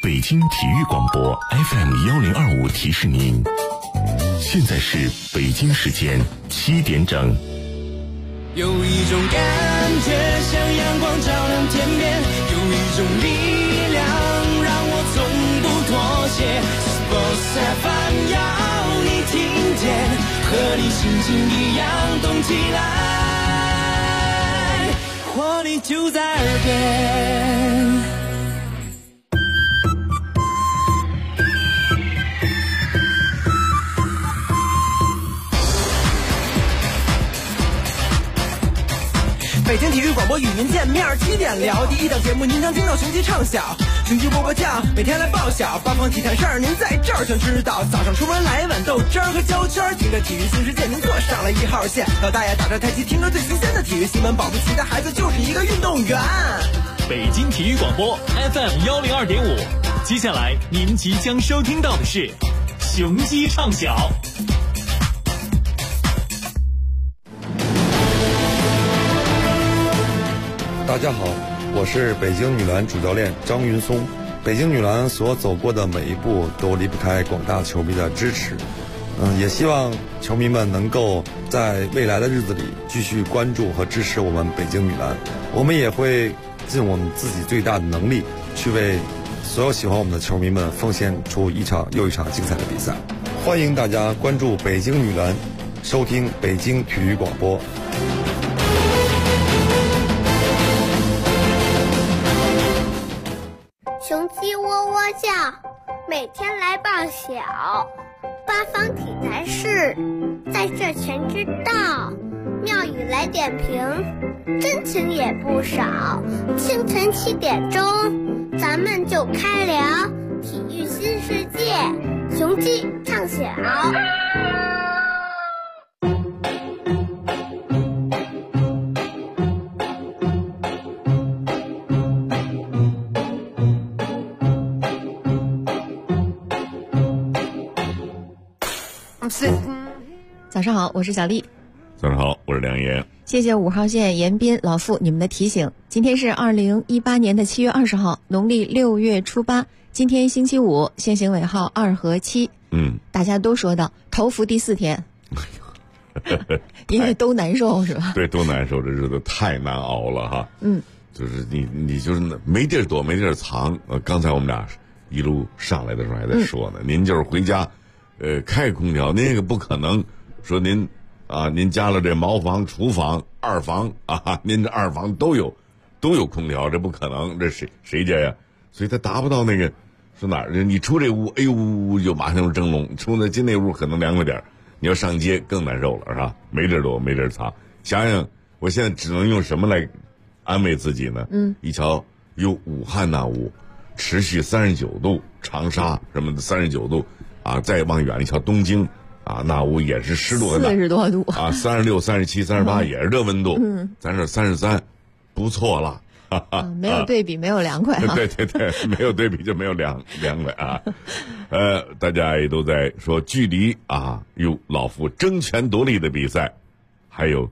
北京体育广播 FM1025提示您，现在是北京时间7点整。 有一种感觉像阳光照亮天边，有一种力量让我从不妥协。Sports FM 要你听见，和你心情一样动起来，活力就在耳边。北京体育广播与您见面，7点聊第一档节目，您将听到雄鸡唱晓，雄鸡播将每天来报晓，八方体坛事儿您在这儿全知道。早上出门来一碗豆汁儿和焦圈，听着体育新世界您坐上了1号线。老大爷打着太极，听着最新鲜的体育新闻，保不齐的孩子就是一个运动员。 北京体育广播 FM102.5，接下来您即将收听到的是雄鸡唱晓。 大家好，我是北京女篮主教练张云松。北京女篮所走过的每一步都离不开广大球迷的支持，也希望球迷们能够在未来的日子里继续关注和支持我们北京女篮。我们也会尽我们自己最大的能力，去为所有喜欢我们的球迷们奉献出一场又一场精彩的比赛。欢迎大家关注北京女篮，收听北京体育广播。 雄鸡喔喔叫，每天来报晓，八方体坛事，在这全知道。妙语来点评，真情也不少。清晨7点钟，咱们就开聊体育新世界，雄鸡唱晓。 早上好，我是小丽。 早上好，我是梁岩。 谢谢5号线严斌老傅你们的提醒。今天是2018年的7月20号，农历6月初8，今天星期五，限行尾号2和7。大家都说到头伏第4天，因为都难受是吧？ 对，都难受，这日子太难熬了哈。就是你就是没地儿躲，没地儿藏。刚才我们俩一路上来的时候还在说呢，您就是回家。开空调那个不可能，说您加了这茅房、厨房、二房啊，您这二房都有空调，这不可能，这谁家呀？所以他达不到那个，说哪儿？你出这屋，哎呦，就马上就蒸笼；出那进那屋可能凉快点，你要上街更难受了，是吧？没地儿躲，没地儿藏。想想我现在只能用什么来安慰自己呢？一瞧，武汉那屋持续39度，长沙什么的39度。再往远一瞧，东京那屋也是湿度 40多度 36、37、38也是这温度。咱这33，不错了。 没有对比，没有凉快。 对，没有对比就没有凉快啊。大家也都在说，距离老夫争权夺利的比赛还有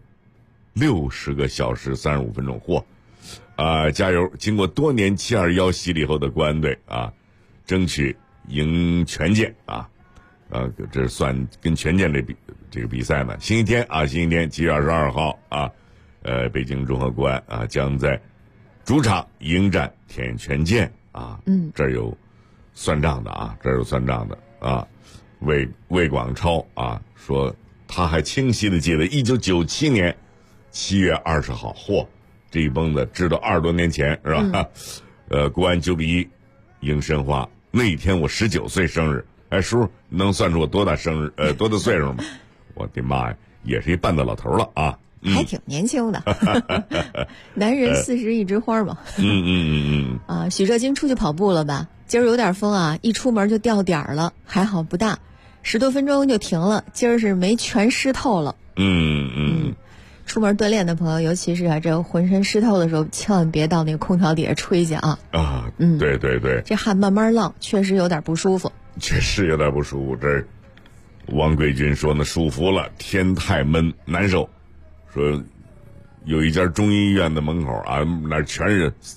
60个小时35分钟。加油！经过多年721洗礼后的国安队争取赢权健这是算跟权健这个比赛呢。星期天7月22号北京中赫国安将在主场迎战天权健这儿有算账的魏广超说他还清晰的记得1997年7月20号，这一蹦子知道20多年前是吧？国安9-1赢申花。那天我19岁生日，叔能算出我多大生日多大岁数吗？我的妈呀，也是一半的老头了还挺年轻的。男人40一枝花嘛。许哲金出去跑步了吧？今儿有点风一出门就掉点儿了，还好不大，10多分钟就停了。今儿是没全湿透了。出门锻炼的朋友，尤其是这浑身湿透的时候，千万别到那个空调底下吹去对，这汗慢慢浪，确实有点不舒服。 这王贵军说呢，舒服了，天太闷难受。说有一家中医医院的门口那全是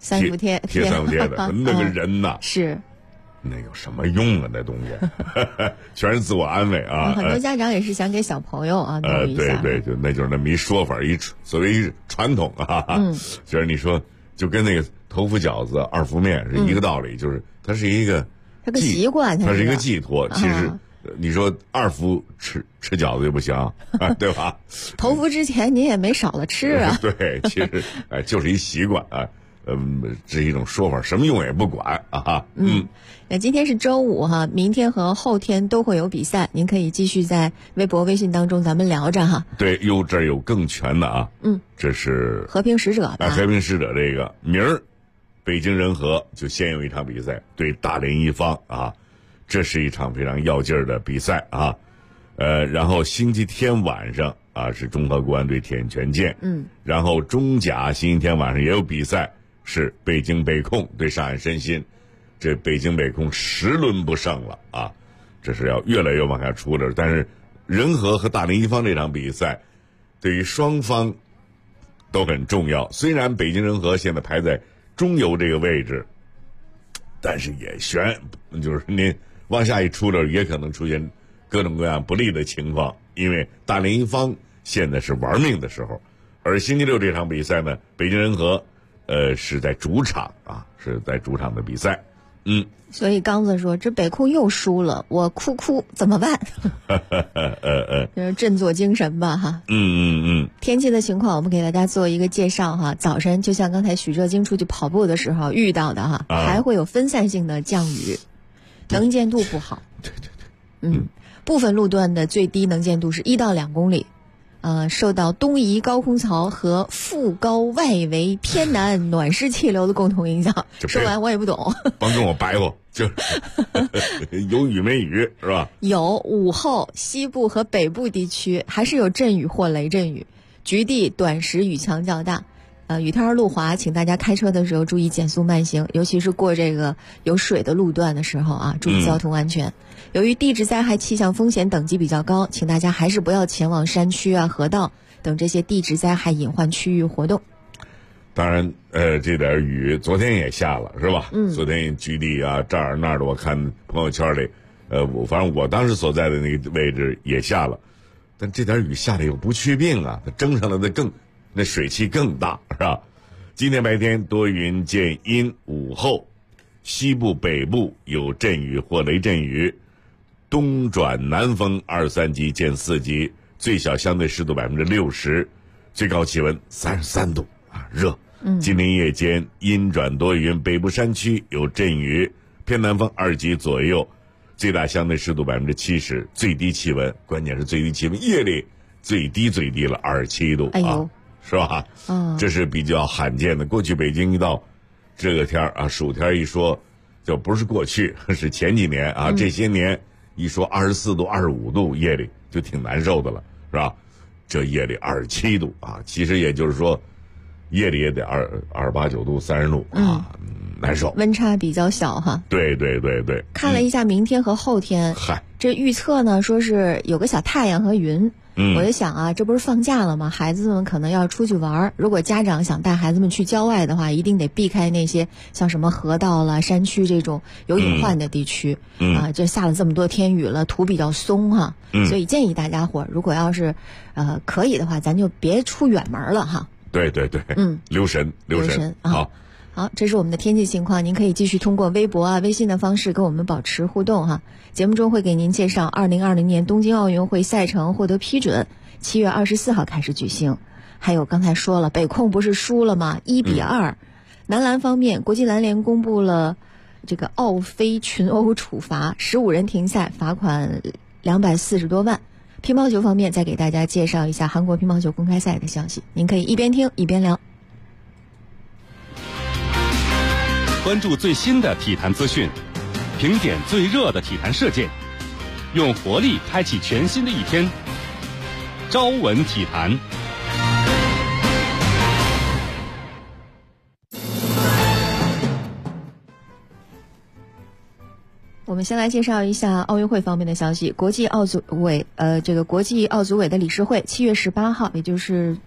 三伏贴三伏贴的，那个人呐， 是。 那有什么用啊？那东西全是自我安慰啊！ 很多家长也是想给小朋友啊弄一下。 对，就是那么一说法，所谓一传统啊。就是你说，就跟那个头伏饺子、二伏面是一个道理，就是它是一个习惯， 它是一个寄托。其实你说二伏吃饺子就不行，对吧？ 头伏之前您也没少了吃啊。 对，其实就是一习惯啊。这是一种说法，什么用也不管啊。 那今天是周五哈，明天和后天都会有比赛，您可以继续在微博、微信当中咱们聊着哈。 对，这儿有更全的啊。这是和平使者吧？ 和平使者这个明儿，北京人和就先有一场比赛对大连一方啊，这是一场非常要劲儿的比赛啊。然后星期天晚上啊是中赫国安对铁人权健。然后中甲星期天晚上也有比赛。是北京北控对上海申鑫，这北京北控10轮不胜了啊，这是要越来越往下出的。但是人和大连一方这场比赛对于双方都很重要，虽然北京人和现在排在中游这个位置，但是也悬，就是您往下一出溜也可能出现各种各样不利的情况，因为大连一方现在是玩命的时候，而星期六这场比赛呢，北京人和是在主场啊，是在主场的比赛。 所以刚子说这北控又输了，我哭怎么办？就是振作精神吧哈。天气的情况我们给大家做一个介绍哈。早晨就像刚才许热京出去跑步的时候遇到的哈，还会有分散性的降雨，能见度不好。 对。 部分路段的最低能见度是1到2公里。受到东移高空槽和副高外围偏南暖湿气流的共同影响。说完我也不懂， 帮跟我白话，就是有雨没雨是吧？ 有，午后西部和北部地区还是有阵雨或雷阵雨，局地短时雨强较大。雨天路滑，请大家开车的时候注意减速慢行，尤其是过这个有水的路段的时候啊，注意交通安全。由于地质灾害气象风险等级比较高，请大家还是不要前往山区啊、河道等这些地质灾害隐患区域活动。 当然，这点雨昨天也下了，是吧？昨天局地啊这儿那儿的，我看朋友圈里，反正我当时所在的那个位置也下了，但这点雨下的又不去病啊，它蒸上来的那水汽更大，是吧？今天白天多云见阴，午后西部北部有阵雨或雷阵雨，东转南风2-3级见4级，最小相对湿度60%，最高气温33度啊，热。今天夜间阴转多云，北部山区有阵雨，偏南风2级左右，最大相对湿度70%，最低气温，关键是最低气温夜里最低了27度啊，是吧？这是比较罕见的。过去北京一到这个天啊，暑天一说，就不是过去，是前几年啊，这些年一说24度、25度，夜里就挺难受的了，是吧？这夜里27度啊，其实也就是说，夜里也得28、9度、30度啊，难受。 温差比较小哈。 对。 看了一下明天和后天，这预测呢说是有个小太阳和云。我就想啊，这不是放假了吗？孩子们可能要出去玩，如果家长想带孩子们去郊外的话，一定得避开那些像什么河道了、山区这种有隐患的地区。这下了这么多天雨了，土比较松哈，所以建议大家伙如果要是可以的话，咱就别出远门了哈。 对，留神好，这是我们的天气情况，您可以继续通过微博啊、微信的方式跟我们保持互动哈。节目中会给您介绍2020年东京奥运会赛程获得批准，7月24号开始举行。还有刚才说了，北控不是输了吗？1-2。男篮方面，国际篮联公布了这个奥非群殴处罚，15人停赛，罚款240多万。乒乓球方面，再给大家介绍一下韩国乒乓球公开赛的消息，您可以一边听一边聊。 关注最新的体坛资讯，评点最热的体坛事件，用活力开启全新的一天。朝闻体坛。 我们先来介绍一下奥运会方面的消息。国际奥组委的理事会7月18号，也就是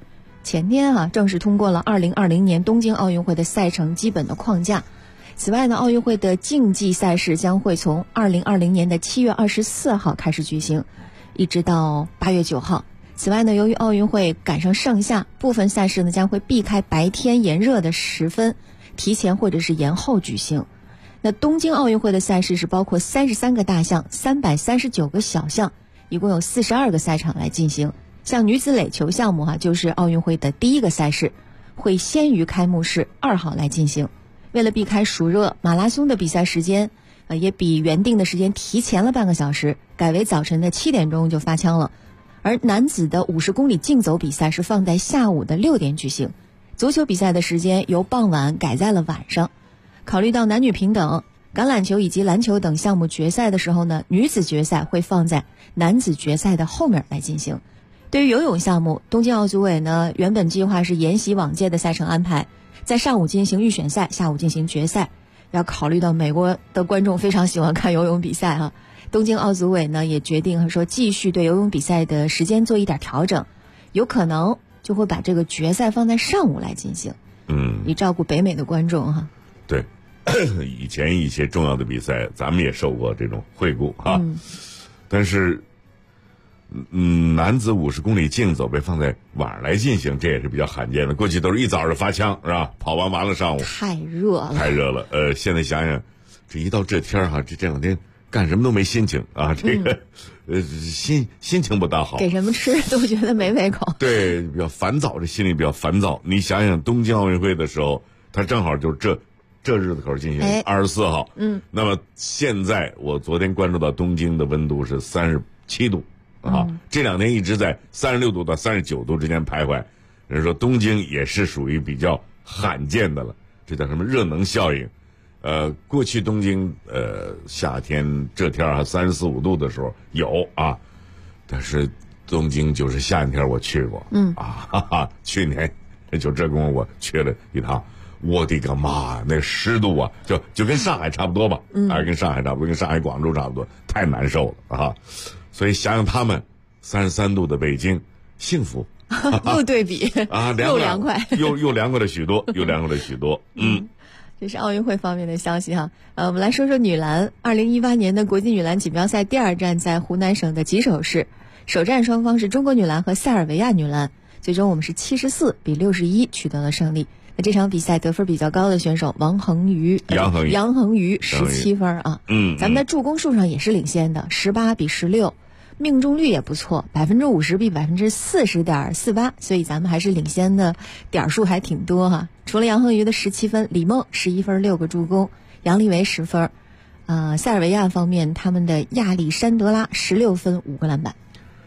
前天正式通过了2020年东京奥运会的赛程基本的框架。此外呢，奥运会的竞技赛事将会从2020年的7月24号开始举行，一直到8月9号。此外呢，由于奥运会赶上盛夏，部分赛事呢将会避开白天炎热的时分，提前或者是延后举行。那东京奥运会的赛事是包括33个大项、339个小项，一共有42个赛场来进行。像女子垒球项目就是奥运会的第一个赛事，会先于开幕式2号来进行。为了避开暑热，马拉松的比赛时间也比原定的时间提前了半个小时，改为早晨的7点钟就发枪了。而男子的50公里竞走比赛是放在下午的6点举行，足球比赛的时间由傍晚改在了晚上。考虑到男女平等，橄榄球以及篮球等项目决赛的时候呢，女子决赛会放在男子决赛的后面来进行。对于游泳项目，东京奥组委呢原本计划是沿袭往届的赛程安排，在上午进行预选赛，下午进行决赛。要考虑到美国的观众非常喜欢看游泳比赛东京奥组委呢也决定说继续对游泳比赛的时间做一点调整，有可能就会把这个决赛放在上午来进行，以照顾北美的观众对，以前一些重要的比赛咱们也受过这种惠顾但是男子50公里竞走被放在晚上来进行，这也是比较罕见的。过去都是一早就发枪是吧？跑完了上午太热了。 现在想想，这一到这天这两天干什么都没心情这个心情不大好， 给什么吃都觉得没胃口。 对，比较烦躁，这心里比较烦躁。你想想东京奥运会的时候，它正好就是这日子口进行24号。那么现在我昨天关注到东京的温度是37度。这两天一直在36度到39度之间徘徊，人说东京也是属于比较罕见的了，这叫什么热能效应？过去东京夏天这天34、35度的时候有但是东京就是夏天我去过，去年就这功夫我去了一趟，我的个妈，那湿度就跟上海差不多吧，跟上海差不多，跟上海、广州差不多，太难受了所以想想他们33度的北京幸福又对比又凉快又凉快了许多这是奥运会方面的消息我们来说说女篮。2018年的国际女篮锦标赛第2站在湖南省的吉首市，首战双方是中国女篮和塞尔维亚女篮，最终我们是74比61取得了胜利。那这场比赛得分比较高的选手杨恒宇17分咱们在助攻数上也是领先的，18比16，命中率也不错，50%比40.48%，所以咱们还是领先的点数还挺多除了杨恒宇的17分，李梦11分6个助攻，杨利维10分。塞尔维亚方面，他们的亚历山德拉16分5个篮板。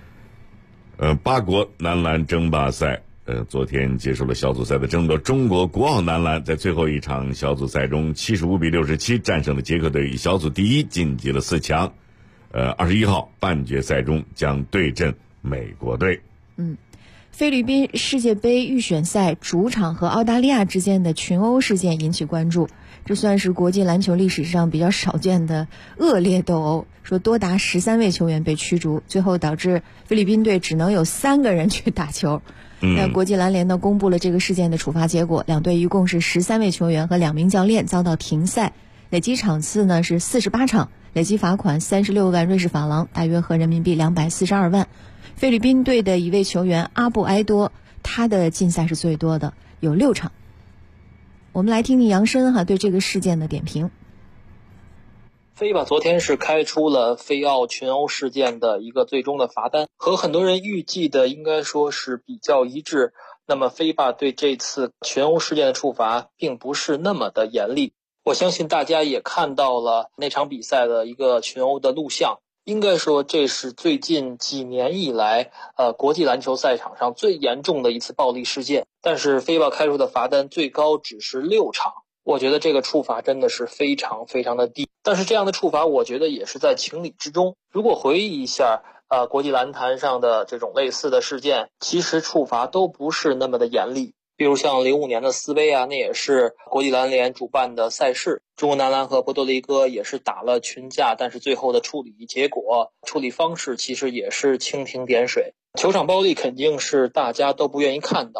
8国男篮争霸赛。昨天结束了小组赛的争夺，中国国奥男篮在最后一场小组赛中75比67战胜了捷克队，以小组第一晋级了4强。21号半决赛中将对阵美国队。 菲律宾世界杯预选赛主场和澳大利亚之间的群殴事件引起关注，这算是国际篮球历史上比较少见的恶劣斗殴，说多达13位球员被驱逐，最后导致菲律宾队只能有3个人去打球。那国际篮联呢公布了这个事件的处罚结果，两队一共是13位球员和2名教练遭到停赛，累计场次呢是48场，累计罚款36万瑞士法郎，大约合人民币242万。菲律宾队的一位球员阿布埃多，他的禁赛是最多的，有6场。我们来听听杨申对这个事件的点评。 FIBA 昨天是开出了菲奥群殴事件的一个最终的罚单，和很多人预计的应该说是比较一致。那么FIBA对这次群殴事件的处罚并不是那么的严厉。我相信大家也看到了那场比赛的一个群殴的录像，应该说这是最近几年以来国际篮球赛场上最严重的一次暴力事件。但是FIBA开出的罚单最高只是6场。我觉得这个处罚真的是非常非常的低，但是这样的处罚我觉得也是在情理之中。如果回忆一下国际篮坛上的这种类似的事件，其实处罚都不是那么的严厉。比如像05年的斯杯那也是国际篮联主办的赛事，中国男篮和波多黎各也是打了群架，但是最后的处理方式其实也是蜻蜓点水。球场暴力肯定是大家都不愿意看到的。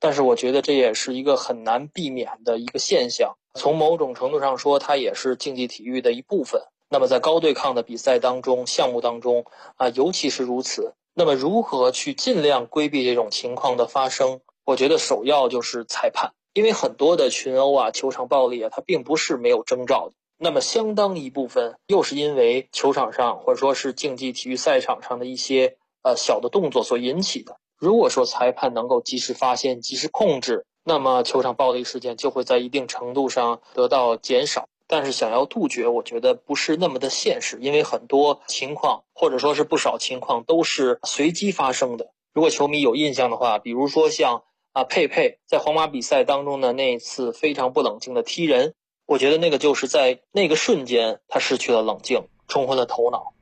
但是我觉得这也是一个很难避免的一个现象。从某种程度上说，它也是竞技体育的一部分。那么在高对抗的比赛当中，项目当中尤其是如此。那么如何去尽量规避这种情况的发生？我觉得首要就是裁判，因为很多的群殴球场暴力它并不是没有征兆的。那么相当一部分又是因为球场上或者说是竞技体育赛场上的一些小的动作所引起的。如果说裁判能够及时发现、及时控制，那么球场暴力事件就会在一定程度上得到减少。但是想要杜绝，我觉得不是那么的现实，因为很多情况或者说是不少情况都是随机发生的。如果球迷有印象的话，比如说像佩佩在皇马比赛当中的那一次非常不冷静的踢人，我觉得那个就是在那个瞬间他失去了冷静，冲昏了头脑。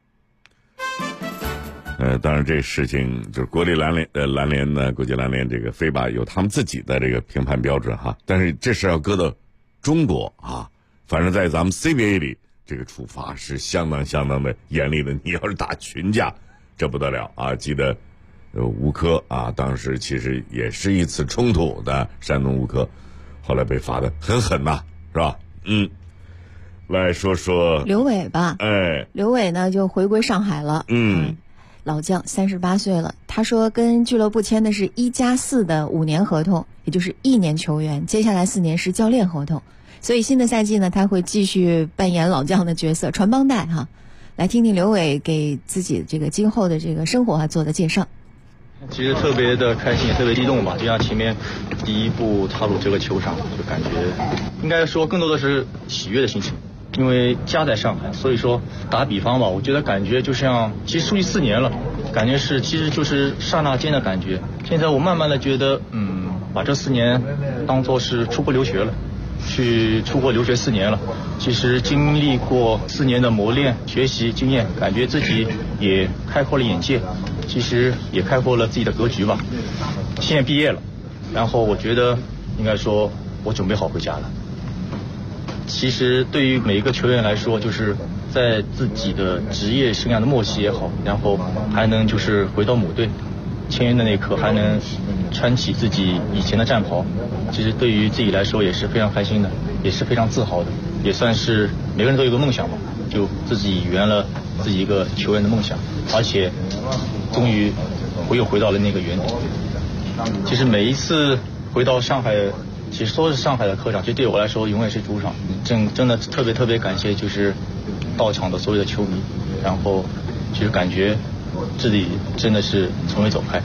当然这事情就是国际篮联呢，国际篮联这个非法有他们自己的这个评判标准哈，但是这事要搁到中国反正在咱们 CBA 里，这个处罚是相当的严厉的。你要是打群架，这不得了记得吴科当时其实也是一次冲突的，山东吴科后来被罚的很狠呐，是吧？来说说刘伟吧。刘伟呢就回归上海了。老将38岁了，他说跟俱乐部签的是1+4的5年合同，也就是1年球员，接下来4年是教练合同。所以新的赛季呢，他会继续扮演老将的角色，传帮带来听听刘伟给自己这个今后的这个生活做的介绍。 其实特别的开心，也特别激动吧，就像前面第一步踏入这个球场，就感觉应该说更多的是喜悦的心情。因为家在上海，所以说打比方吧，我觉得感觉就像其实出去4年了，感觉其实就是刹那间的感觉。现在我慢慢的觉得把这4年当作是出国留学了，去出国留学4年了，其实经历过4年的磨练学习经验，感觉自己也开阔了眼界，其实也开阔了自己的格局吧。现在毕业了，然后我觉得应该说我准备好回家了。其实对于每一个球员来说，就是在自己的职业生涯的末期也好，然后还能就是回到母队签约的那一刻，还能穿起自己以前的战袍，其实对于自己来说也是非常开心的，也是非常自豪的，也算是每个人都有个梦想嘛，就自己圆了自己一个球员的梦想，而且终于又回到了那个原点。其实每一次回到上海，其实说是上海的客场，其实对我来说永远是主场。真的特别感谢就是到场的所有的球迷，然后其实感觉自己真的是从未走开。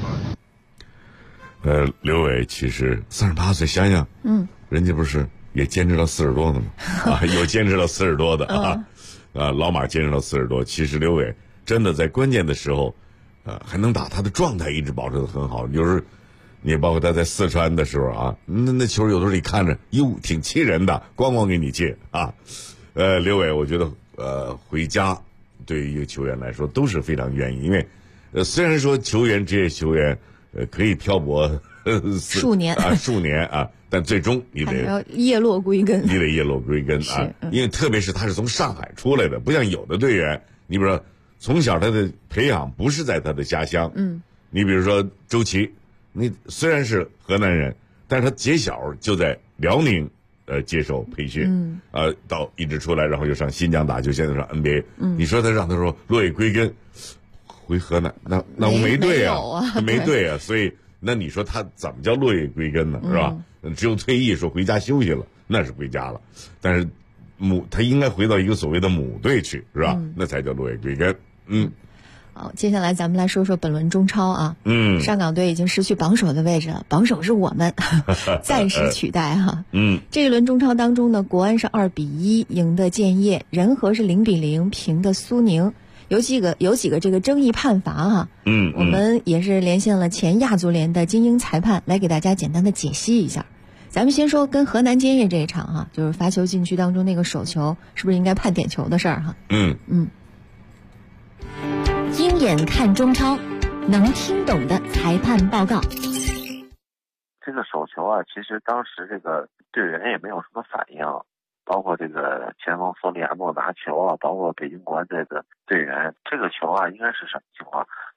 刘伟其实38岁，想想人家不是也坚持到40多的吗？有坚持到40多的老马坚持到40多。其实刘伟真的在关键的时候还能打，他的状态一直保持得很好。有时候你包括他在四川的时候那球有的时候你看着挺气人的，咣给你接刘伟我觉得回家对于一个球员来说都是非常愿意，因为虽然说职业球员可以漂泊数年但最终你得要叶落归根， 因为特别是他是从上海出来的，不像有的队员，你比如说从小他的培养不是在他的家乡，你比如说周琦，你虽然是河南人，但是他结小就在辽宁接受培训，到一直出来，然后又上新疆打球，现在上 NBA，你说他让他说落叶归根回河南，那我没对没对啊，所以那你说他怎么叫落叶归根呢？是吧？只有退役说回家休息了，那是回家了，但是他应该回到一个所谓的母队去，是吧？那才叫落叶归根。 好，接下来咱们来说说本轮中超上港队已经失去榜首的位置了，榜首是我们暂时取代这一轮中超当中呢，国安是2-1赢的建业，仁和是0-0平的苏宁，有几个这个争议判罚我们也是连线了前亚足联的精英裁判来给大家简单的解析一下。咱们先说跟河南建业这一场就是罚球禁区当中那个手球是不是应该判点球的事儿鹰眼看中超，能听懂的裁判报告。 这个手球其实当时这个队员也没有什么反应，包括这个前锋索里亚诺拿球包括北京国安队的队员，这个球应该是什么情况？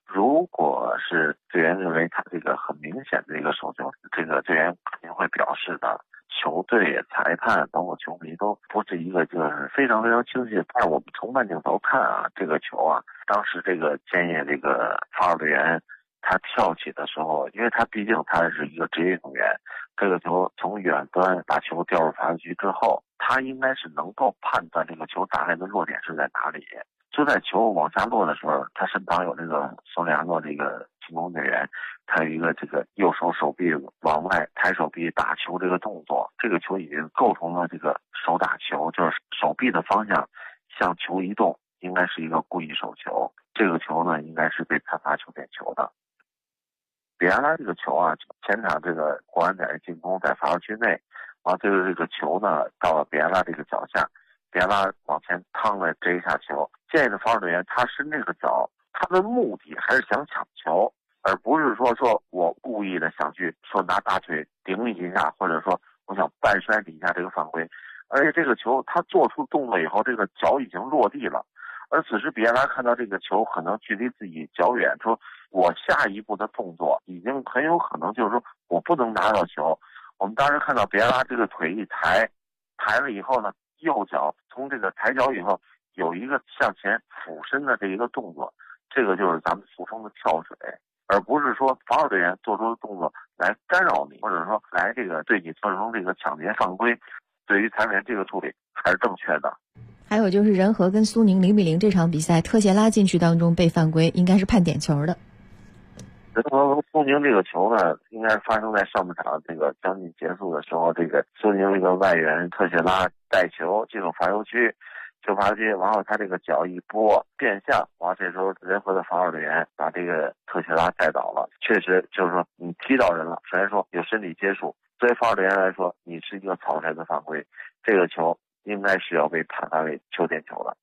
如果是队员认为他这个很明显的一个手球，这个队员肯定会表示的。球队、裁判包括球迷都不是一个就是非常非常清晰。但是我们从慢镜头看啊，这个球啊，当时这个建业这个防守队员他跳起的时候，因为他毕竟他是一个职业运动员，这个球从远端把球掉入罚球区之后，他应该是能够判断这个球大概的落点是在哪里。就在球往下落的时候，他身旁有这个索里亚诺这个进攻队员，他有一个这个右手臂往外抬手臂打球这个动作，这个球已经构成了这个手打球，就是手臂的方向向球移动，应该是一个故意手球。这个球呢，应该是被判罚球点球的。比亚拉这个球啊，前场这个国安在进攻在罚球区内，然后这个球呢到了比亚拉这个脚下，比亚拉往前趟了这一下球，建业的防守队员他伸这个脚，他的目的还是想抢球，而不是说我故意的想去拿大腿顶你一下，或者说我想半摔你一下这个犯规。而且这个球他做出动作以后，这个脚已经落地了，而此时比亚拉看到这个球可能距离自己较远，说我下一步的动作已经很有可能就是说我不能拿到球。我们当时看到比亚拉这个腿一抬了以后呢，右脚从这个抬脚以后有一个向前俯身的这一个动作，这个就是咱们俗称的跳水，而不是说防守队员做出的动作来干扰你，或者说来这个对你造成这个抢劫犯规。对于裁判员这个处理还是正确的。 还有就是仁和跟苏宁0-0这场比赛，特谢拉禁区当中被犯规，应该是判点球的。 仁和和苏宁这个球呢，应该是发生在上半场这个将近结束的时候，这个苏宁这个外援特谢拉带球进入罚球区，然后他这个脚一拨变向，然后这时候仁和的防守队员把这个特谢拉带倒了。确实就是说你踢到人了，首先说有身体接触，作为防守队员来说，你是一个草率的犯规，这个球应该是要被判罚为球点球的。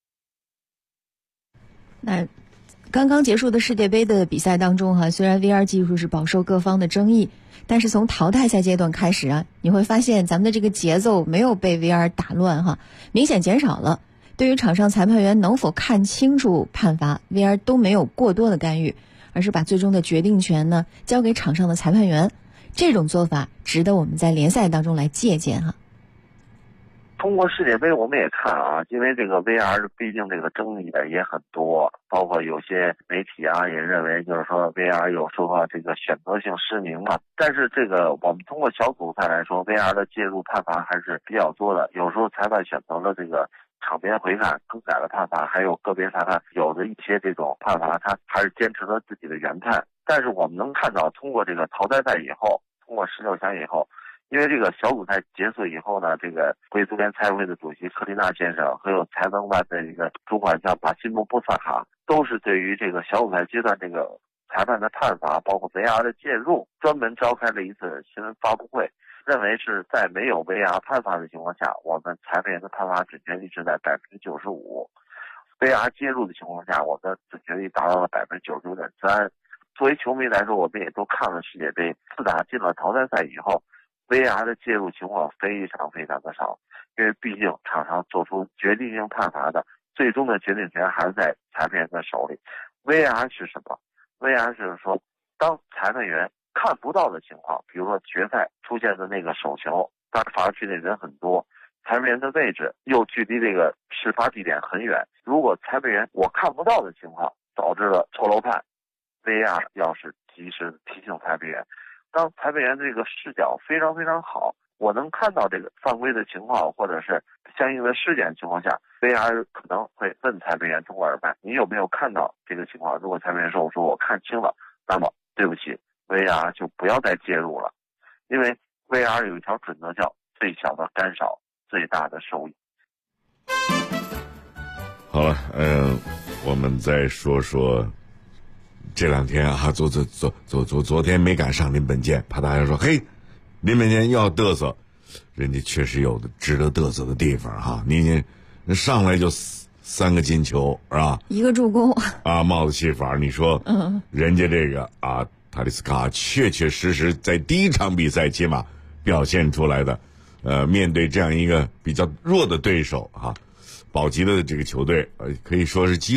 那刚刚结束的世界杯的比赛当中虽然 VR 技术是饱受各方的争议，但是从淘汰赛阶段开始你会发现咱们的这个节奏没有被 VR 打乱明显减少了。对于场上裁判员能否看清楚判罚， VR 都没有过多的干预，而是把最终的决定权呢交给场上的裁判员。这种做法值得我们在联赛当中来借鉴通过世界杯我们也看因为这个 VR 毕竟这个争议也很多，包括有些媒体也认为就是说 VR 有说这个选择性失明嘛。但是这个我们通过小组赛来说， VR 的介入判罚还是比较多的。有时候裁判选择了这个场边回看更改了判罚，还有个别裁判有的一些这种判罚他还是坚持了自己的原判。但是我们能看到，通过这个淘汰赛以后，通过16强以后，因为这个小组赛结束以后呢，这个国际足联财委会的主席克里纳先生还有财政办的一个主管叫巴西姆布萨卡，都是对于这个小组赛阶段这个裁判的判罚，包括 VR 的介入，专门召开了一次新闻发布会，认为是在没有 VR 判罚的情况下，我们裁判员的判罚准确率是在95%。VR 介入的情况下，我们的准确率达到了99.3%。作为球迷来说，我们也都看了世界杯，自打进了淘汰赛以后， VR 的介入情况非常非常的少，因为毕竟场上做出决定性判罚的最终的决定权还是在裁判员的手里。 VR 是什么？ VR 就是说，当裁判员看不到的情况，比如说决赛出现的那个手球，当然罚球区内人很多，裁判员的位置又距离这个事发地点很远，如果裁判员我看不到的情况导致了错漏判， VR 要是及时提醒裁判员。当裁判员这个视角非常非常好，我能看到这个犯规的情况或者是相应的事件情况下， VR 可能会问裁判员通过耳麦，你有没有看到这个情况？如果裁判员说我看清了，那么对不起， VR 就不要再介入了，因为 VR 有一条准则叫最小的干扰，最大的收益。 好了，我们再说说这两天昨天没赶上林本健，怕大家说嘿，林本健要嘚瑟，人家确实有值得嘚瑟的地方你上来就3个金球是吧？1 个助攻帽子戏法，你说人家这个塔利斯卡确确实实在第一场比赛起码表现出来的，面对这样一个比较弱的对手保级的这个球队，可以说是几乎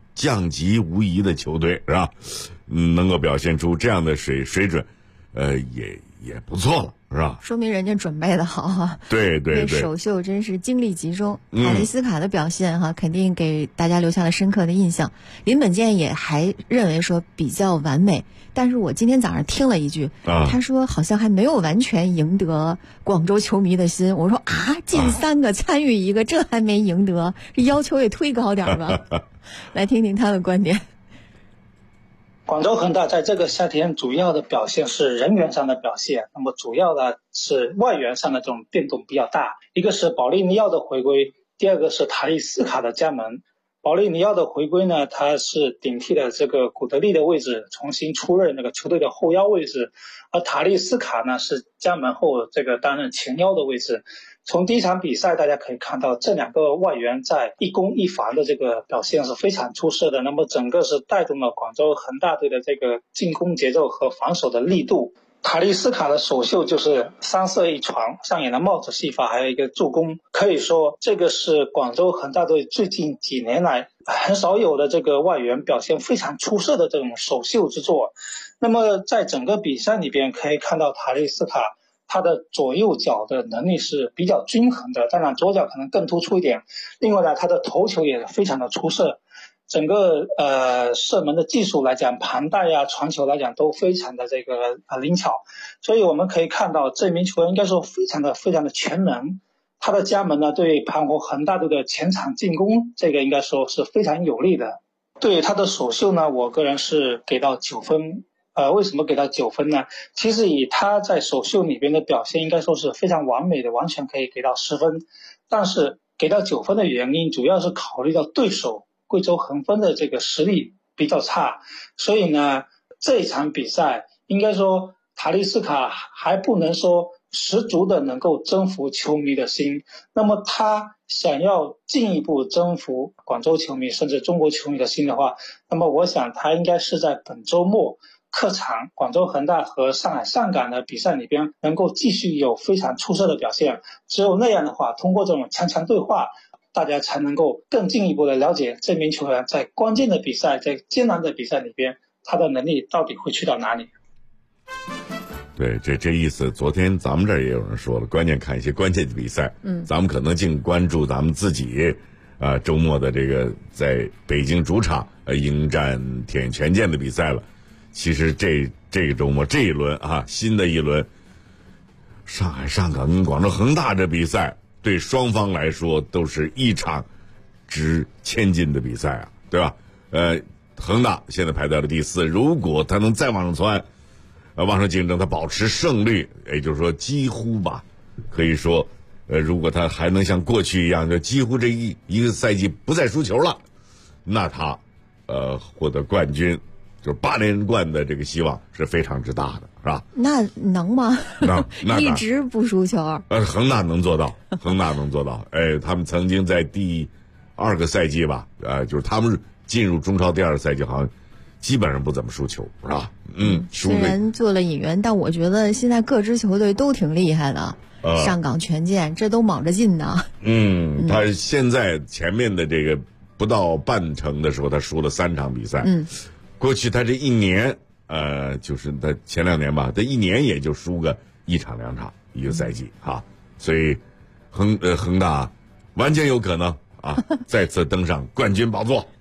降级无疑的球队，是吧？能够表现出这样的水准，也不错了，是吧？ 说明人家准备的好哈。 对， 首秀真是精力集中。塔利斯卡的表现哈，肯定给大家留下了深刻的印象。林本健也还认为说比较完美，但是我今天早上听了一句，他说好像还没有完全赢得广州球迷的心。我说进3个参与1个，这还没赢得，这要求也忒高点吧？来听听他的观点。 广州恒大在这个夏天主要的表现是人员上的表现，那么主要的是外援上的这种变动比较大，一个是保利尼奥的回归，第二个是塔利斯卡的加盟。保利尼奥的回归呢，他是顶替了这个古德利的位置，重新出任那个球队的后腰位置，而塔利斯卡呢是加盟后这个担任前腰的位置。从第一场比赛大家可以看到，这2个外援在一攻一防的这个表现是非常出色的，那么整个是带动了广州恒大队的这个进攻节奏和防守的力度。塔利斯卡的首秀就是3色一床，上演了帽子戏法，还有一个助攻，可以说这个是广州恒大队最近几年来很少有的这个外援表现非常出色的这种首秀之作。那么在整个比赛里边可以看到塔利斯卡他的左右脚的能力是比较均衡的，当然左脚可能更突出一点。另外呢，他的头球也非常的出色，整个射门的技术来讲，盘带呀、传球来讲都非常的这个灵巧。所以我们可以看到这名球员应该说非常的全能。他的加盟呢，对盘活恒大队的前场进攻这个应该说是非常有利的。对他的首秀呢，我个人是给到9分。为什么给他9分呢？其实以他在首秀里边的表现应该说是非常完美的，完全可以给到10分。但是给到9分的原因主要是考虑到对手贵州恒丰的这个实力比较差，所以呢这一场比赛应该说塔利斯卡还不能说十足的能够征服球迷的心，那么他想要进一步征服广州球迷甚至中国球迷的心的话，那么我想他应该是在本周末客场广州恒大和上海上港的比赛里边能够继续有非常出色的表现。只有那样的话，通过这种强强对话，大家才能够更进一步的了解这名球员在关键的比赛，在艰难的比赛里边他的能力到底会去到哪里。 对，这意思昨天咱们这儿也有人说了，关键看一些关键的比赛，咱们可能净关注咱们自己周末的这个在北京主场迎战天权健的比赛了。其实这个周末这一轮新的一轮上海上港跟广州恒大这比赛，对双方来说都是一场值千金的比赛对吧？恒大现在排在了第4，如果他能再往上窜，往上竞争，他保持胜率，也就是说几乎吧，可以说如果他还能像过去一样，就几乎这一个赛季不再输球了，那他获得冠军就是8连冠的这个希望是非常之大的，是吧？ 那能吗？ 那一直不输球。 恒大能做到，恒大能做到。他们曾经在第2个赛季吧，就是他们进入中超第2个赛季，好像基本上不怎么输球，是吧？ 虽然做了引援，但我觉得现在各支球队都挺厉害的。上港权健这都卯着劲呢。 他现在前面的这个不到半程的时候，他输了3场比赛。过去他这一年，就是他前2年吧，他一年也就输个1场2场一个赛季所以恒大完全有可能再次登上冠军宝座。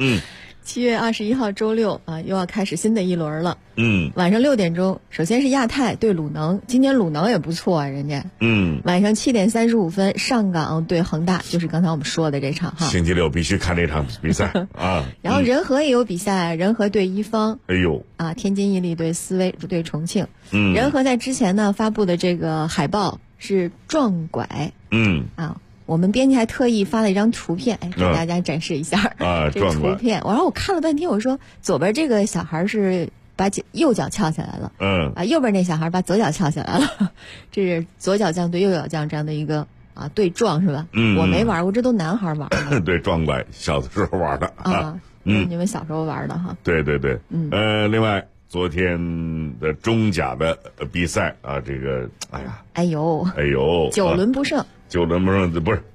7月21号周六又要开始新的一轮了。晚上6点钟，首先是亚泰对鲁能，今年鲁能也不错人家。晚上7点35分，上港对恒大，就是刚才我们说的这场星期六必须看这场比赛然后仁和也有比赛，仁和对一方。天津毅力对斯威对重庆。仁和在之前呢发布的这个海报是撞拐。我们编辑还特意发了一张图片，给大家展示一下这个图片。然后我看了半天，我说左边这个小孩是把右脚翘起来了，右边那小孩把左脚翘起来了，这是左脚将对右脚将这样的一个对撞是吧？我没玩过，这都男孩玩的。 对，撞拐小的时候玩的你们小时候玩的对。另外昨天的中甲的比赛这个哎呦 9轮不胜不是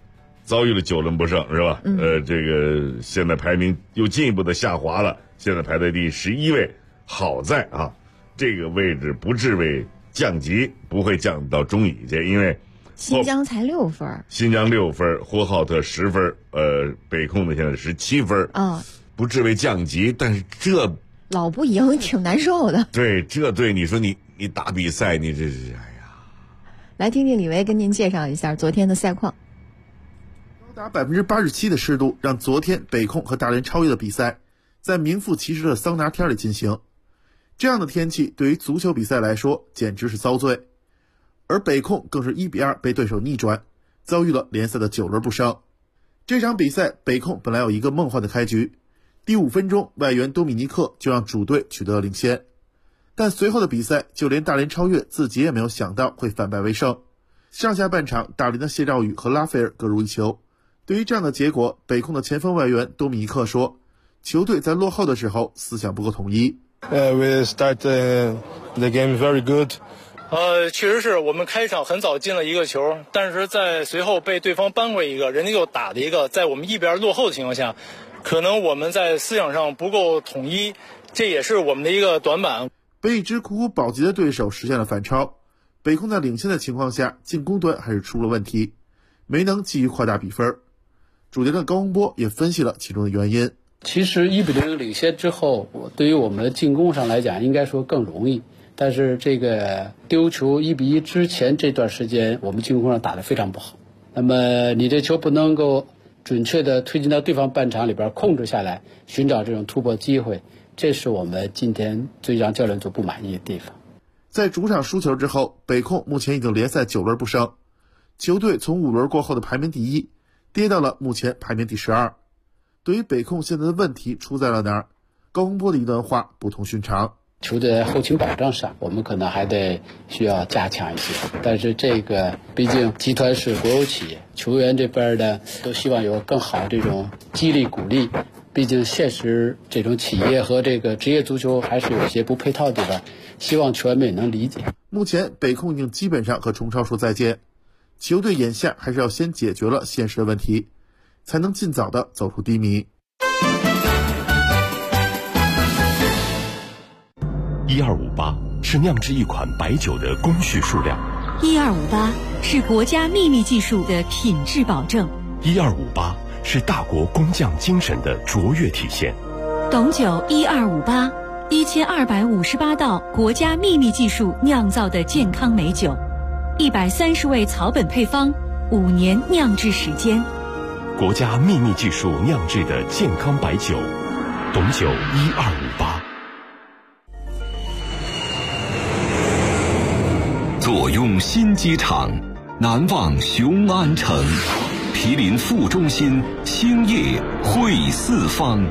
遭遇了9轮不胜，是吧？这个现在排名又进一步的下滑了，现在排在第11位。好在啊，这个位置不至为降级，不会降到中乙去，因为新疆才6分， 新疆6分，呼和浩特10分，北控的现在17分啊， 不至为降级，但是这老不赢挺难受的。 对，这对你说你打比赛，你这是哎呀。 来听听李维跟您介绍一下昨天的赛况。 高达87%的湿度让昨天北控和大连超越的比赛在名副其实的桑拿天里进行。这样的天气对于足球比赛来说简直是遭罪，而北控更是1-2被对手逆转，遭遇了联赛的9轮不胜。这场比赛北控本来有一个梦幻的开局，第5分钟外援多米尼克就让主队取得了领先，但随后的比赛就连大连超越自己也没有想到会反败为胜。上下半场大连的谢兆宇和拉斐尔各入1球。对于这样的结果，北控的前锋外援多米尼克说，球队在落后的时候思想不够统一。 We start the game very good. 确实是我们开场很早进了一个球，但是在随后被对方扳回一个，人家又打了一个，在我们一边落后的情况下，可能我们在思想上不够统一，这也是我们的一个短板。 被一支苦苦保级的对手实现了反超，北控在领先的情况下，进攻端还是出了问题，没能继续扩大比分。主教练高洪波也分析了其中的原因。 其实1-0领先之后，对于我们进攻上来讲应该说更容易，但是这个丢球1-1之前这段时间我们进攻上打得非常不好，那么你这球不能够准确的推进到对方半场里边控制下来，寻找这种突破机会，这是我们今天最让教练组不满意的地方。 在主场输球之后，北控目前已经联赛9轮不胜，球队从5轮过后的排名第1跌到了目前排名第12。对于北控现在的问题出在了哪儿，高洪波的一段话不同寻常。 球队后勤保障上我们可能还得需要加强一些，但是这个毕竟集团是国有企业，球员这边的都希望有更好这种激励鼓励，毕竟现实这种企业和这个职业足球还是有些不配套的地方，希望球员们也能理解。 目前北控已经基本上和中超说再见，球队眼下还是要先解决了现实的问题，才能尽早的走出低迷。 1258是酿制一款白酒的工序数量 ，1258是国家秘密技术的品质保证 ，1258是大国工匠精神的卓越体现。 董酒1258 1258道国家秘密技术酿造的健康美酒，130味草本配方，5年酿制时间。 国家秘密技术酿制的健康白酒，董酒1258。 坐拥新机场，难忘雄安城，毗邻副中心，兴业汇四方。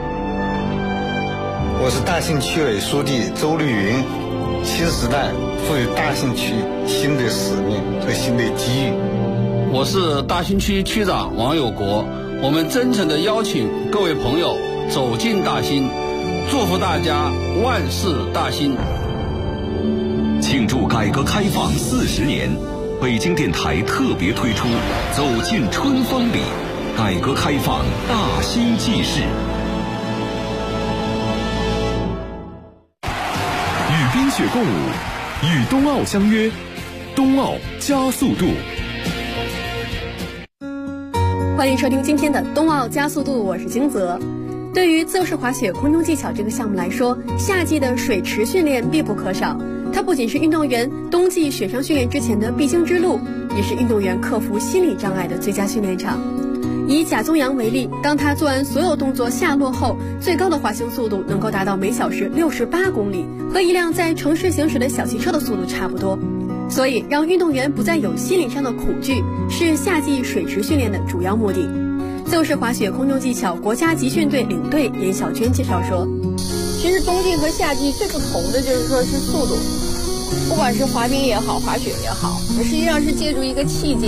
我是大兴区委书记周绿云。新时代赋予大兴区新的使命和新的机遇。 我是大兴区区长王有国，我们真诚地邀请各位朋友走进大兴，祝福大家万事大兴。 庆祝改革开放40年，北京电台特别推出《走进春风里》，改革开放大兴纪事。 与冰雪共舞，与冬奥相约，冬奥加速度。 欢迎收听今天的冬奥加速度，我是金泽。对于自由式滑雪空中技巧这个项目来说，夏季的水池训练必不可少。它不仅是运动员冬季雪上训练之前的必经之路，也是运动员克服心理障碍的最佳训练场。以贾宗洋为例，当他做完所有动作下落后，最高的滑行速度能够达到每小时68公里，和一辆在城市行驶的小汽车的速度差不多。所以让运动员不再有心理上的恐惧，是夏季水池训练的主要目的。自由式滑雪空中技巧国家集训队领队严小娟介绍说， 其实冬季和夏季最不同的就是说是速度，不管是滑冰也好，滑雪也好，实际上是借助一个器械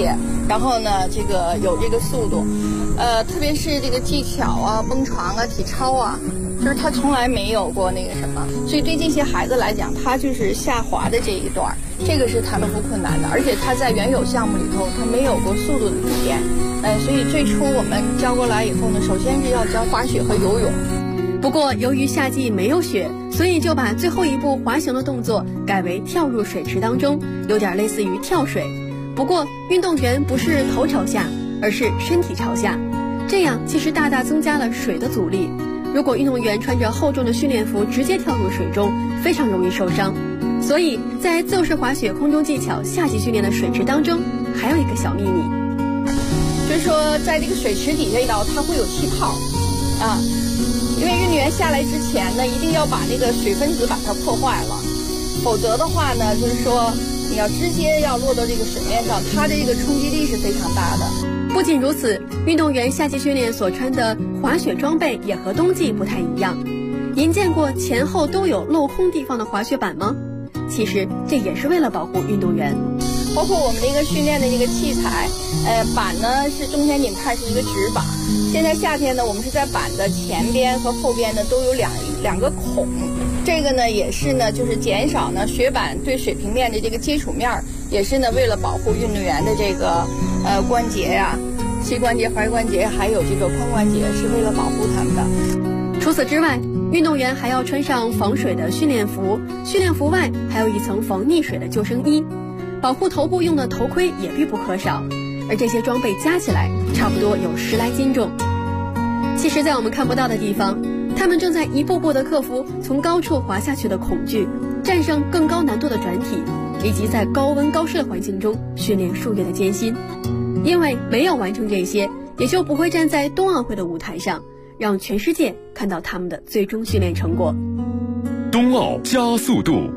然后呢，这个有这个速度，特别是这个技巧啊、蹦床啊、体操啊，就是他从来没有过那个什么，所以对这些孩子来讲，他就是下滑的这一段，这个是他们不困难的，而且他在原有项目里头他没有过速度的体验，所以最初我们教过来以后呢，首先是要教滑雪和游泳。 不过由于夏季没有雪，所以就把最后一步滑行的动作改为跳入水池当中，有点类似于跳水。不过运动员不是头朝下，而是身体朝下，这样其实大大增加了水的阻力。如果运动员穿着厚重的训练服直接跳入水中，非常容易受伤。所以在自由式滑雪空中技巧夏季训练的水池当中，还有一个小秘密， 就是说在这个水池底下一道它会有气泡啊。因为运动员下来之前呢，一定要把那个水分子把它破坏了，否则的话呢，就是说你要直接要落到这个水面上，它的这个冲击力是非常大的。 不仅如此，运动员夏季训练所穿的滑雪装备也和冬季不太一样。您见过前后都有镂空地方的滑雪板吗？其实这也是为了保护运动员。 包括我们这个训练的这个器材，板呢是冬天你们看是一个直板，现在夏天呢我们是在板的前边和后边呢都有两个孔，这个呢也是呢就是减少呢雪板对水平面的这个接触面，也是呢为了保护运动员的这个关节呀、膝关节、踝关节还有这个髋关节，是为了保护他们的。 除此之外，运动员还要穿上防水的训练服，训练服外还有一层防溺水的救生衣。保护头部用的头盔也必不可少，而这些装备加起来差不多有10来斤重。其实在我们看不到的地方，他们正在一步步地克服从高处滑下去的恐惧，战胜更高难度的转体，以及在高温高湿的环境中训练数月的艰辛。因为没有完成这些，也就不会站在冬奥会的舞台上，让全世界看到他们的最终训练成果。 冬奥加速度。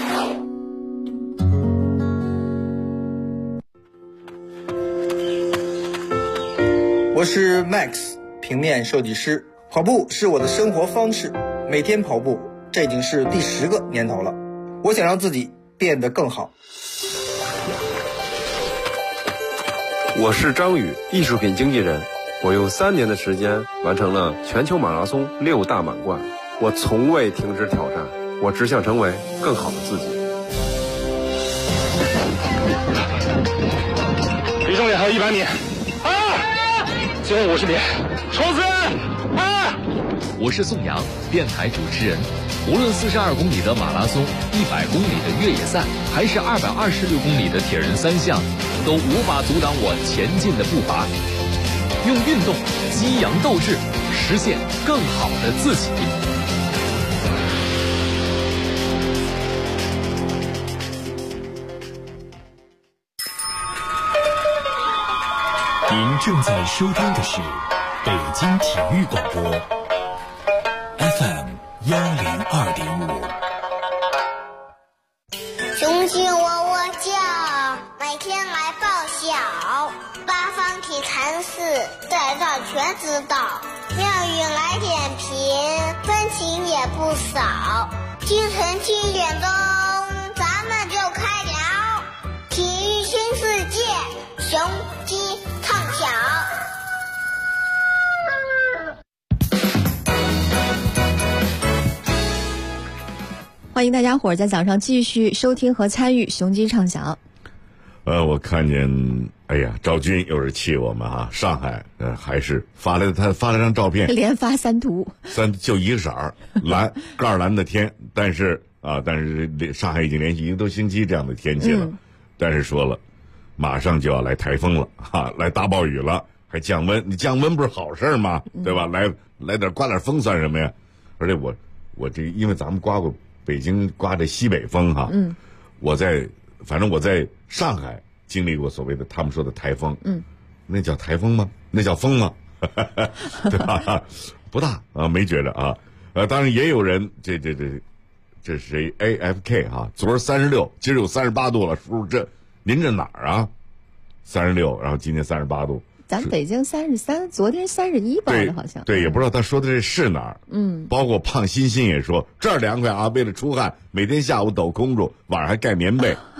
我是 Max， 平面设计师。跑步是我的生活方式，每天跑步，这已经是第10个年头了。我想让自己变得更好。 我是张宇，艺术品经纪人。我用3年的时间完成了全球马拉松6大满贯。我从未停止挑战，我只想成为更好的自己。 离终点还有100米。最后50米，冲刺！ 我是宋阳，电台主持人。无论42公里的马拉松、100公里的越野赛，还是226公里的铁人3项，都无法阻挡我前进的步伐。用运动激扬斗志，实现更好的自己。 您正在收听的是北京体育广播 FM 102.5。 雄鸡喔喔叫，每天来报晓。八方体坛事，在这全知道。妙语来点评，分情也不少。清晨7点钟，咱们就开聊。体育新世界，雄鸡唱响。 欢迎大家伙儿在早上继续收听和参与雄鸡唱响。 我看见，哎呀，赵军又是气我们啊！上海，还是发了张照片， 连发3图， 就一个色儿，蓝，盖儿蓝的天，但是上海已经连续1个多星期这样的天气了，但是说了，马上就要来台风了哈，来大暴雨了，还降温，你降温不是好事吗？对吧？来点刮点风算什么呀？而且我这因为咱们北京刮着西北风哈，反正我在上海经历过所谓的他们说的台风，那叫台风吗？那叫风吗？对吧？不大啊，没觉着啊。当然也有人这是谁 AFK 哈，昨儿36，今儿有38度了，叔叔您这哪儿啊？36，然后今天38度。 咱北京33，昨天31吧，好像。 对，也不知道他说的这是哪儿。包括胖欣欣也说这儿凉快啊，为了出汗，每天下午抖空住，晚上还盖棉被。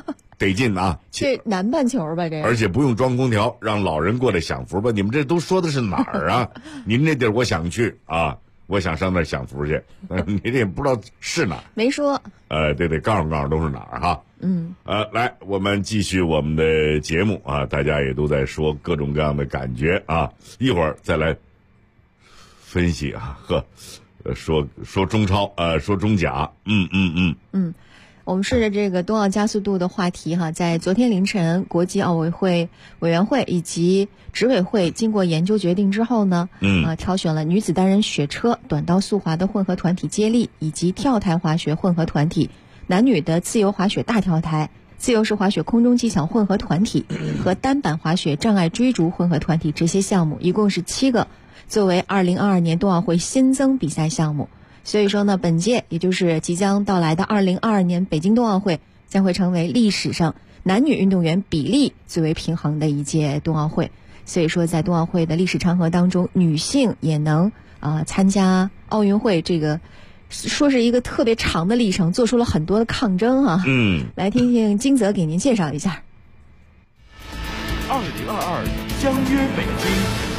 得劲啊！ 这南半球吧，这而且不用装空调，让老人过来享福吧。你们这都说的是哪儿啊？您那地儿我想去啊，我想上那儿享福去，你这也不知道是哪儿， 没说。 得告诉都是哪儿哈。来，我们继续我们的节目啊，大家也都在说各种各样的感觉啊，一会儿再来分析啊，说中超说中甲， 我们顺着这个冬奥加速度的话题哈，在昨天凌晨，国际奥委会委员会以及执委会经过研究决定之后呢，挑选了女子单人雪车、短道速滑的混合团体接力，以及跳台滑雪混合团体、男女的自由滑雪大跳台、自由式滑雪空中技巧混合团体和单板滑雪障碍追逐混合团体这些项目，一共是7个，作为2022年冬奥会新增比赛项目。所以说呢，本届也就是即将到来的2022年北京冬奥会将会成为历史上男女运动员比例最为平衡的一届冬奥会。所以说，在冬奥会的历史长河当中，女性也能参加奥运会，这个说是一个特别长的历程，做出了很多的抗争啊。来听听金泽给您介绍一下。 2022相约北京。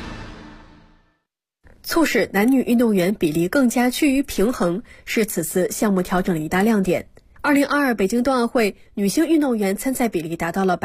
促使男女运动员比例更加趋于平衡，是此次项目调整的一大亮点。2022北京冬奥会女性运动员参赛比例达到了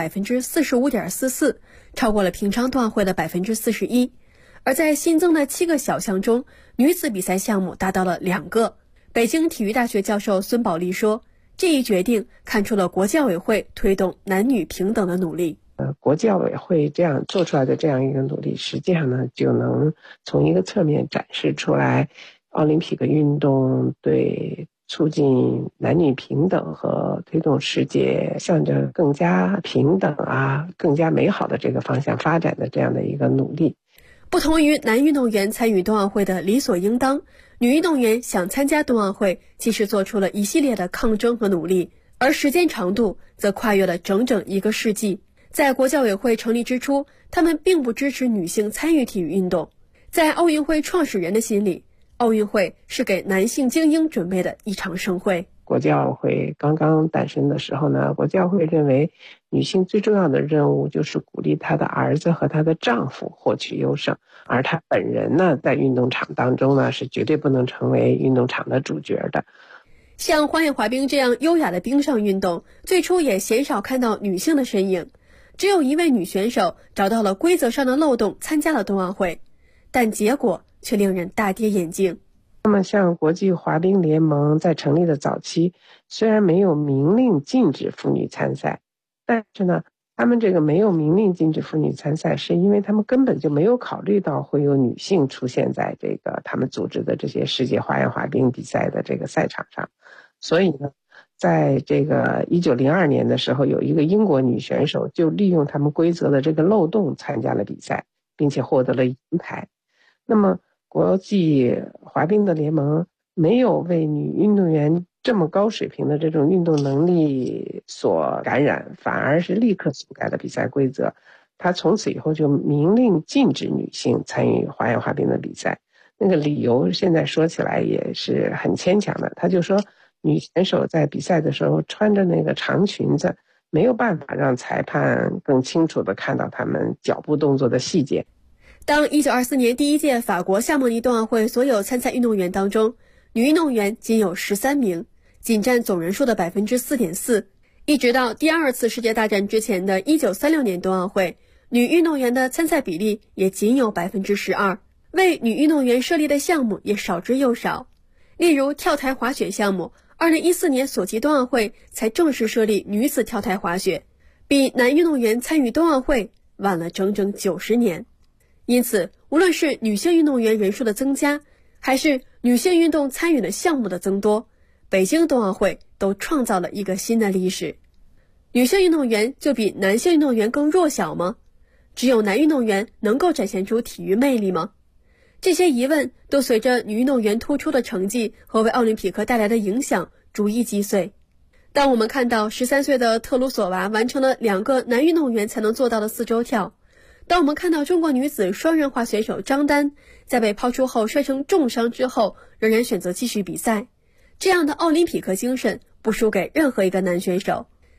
45.44%， 超过了平昌冬奥会的 41%。而在新增的7个小项中，女子比赛项目达到了2个。北京体育大学教授孙宝利说，这一决定看出了国际奥委会推动男女平等的努力。 国际奥委会这样做出来的这样一个努力，实际上呢，就能从一个侧面展示出来，奥林匹克运动对促进男女平等和推动世界向着更加平等更加美好的这个方向发展的这样的一个努力。 不同于男运动员参与冬奥会的理所应当，女运动员想参加冬奥会，其实做出了一系列的抗争和努力，而时间长度则跨越了整整1个世纪。在国际奥委会成立之初，他们并不支持女性参与体育运动。在奥运会创始人的心里，奥运会是给男性精英准备的一场盛会。 国际奥委会刚刚诞生的时候呢，国际奥委会认为女性最重要的任务就是鼓励她的儿子和她的丈夫获取优胜，而她本人呢，在运动场当中呢，是绝对不能成为运动场的主角的。 像花样滑冰这样优雅的冰上运动，最初也鲜少看到女性的身影。只有一位女选手找到了规则上的漏洞，参加了冬奥会，但结果却令人大跌眼镜。 那么像国际滑冰联盟在成立的早期，虽然没有明令禁止妇女参赛，但是呢，他们这个没有明令禁止妇女参赛，是因为他们根本就没有考虑到会有女性出现在这个他们组织的这些世界花样滑冰比赛的这个赛场上。所以呢，在这个1902年的时候，有一个英国女选手就利用他们规则的这个漏洞参加了比赛，并且获得了银牌。那么国际滑冰的联盟没有为女运动员这么高水平的这种运动能力所感染，反而是立刻修改了比赛规则。他从此以后就明令禁止女性参与花样滑冰的比赛。那个理由现在说起来也是很牵强的，他就说女选手在比赛的时候穿着那个长裙子，没有办法让裁判更清楚地看到她们脚步动作的细节。 当1924年第一届法国夏梦尼冬奥会所有参赛运动员当中，女运动员仅有13名，仅占总人数的 4.4%。一直到第2次世界大战之前的1936年冬奥会，女运动员的参赛比例也仅有 12%， 为女运动员设立的项目也少之又少。例如跳台滑雪项目，2014年索契冬奥会才正式设立女子跳台滑雪，比男运动员参与冬奥会晚了整整90年。因此，无论是女性运动员人数的增加，还是女性运动参与的项目的增多，北京冬奥会都创造了一个新的历史。女性运动员就比男性运动员更弱小吗？只有男运动员能够展现出体育魅力吗？这些疑问都随着女运动员突出的成绩和为奥林匹克带来的影响逐一击碎。当我们看到13岁的特鲁索娃完成了2个男运动员才能做到的4周跳，当我们看到中国女子双人滑选手张丹在被抛出后摔成重伤之后仍然选择继续比赛，这样的奥林匹克精神不输给任何一个男选手。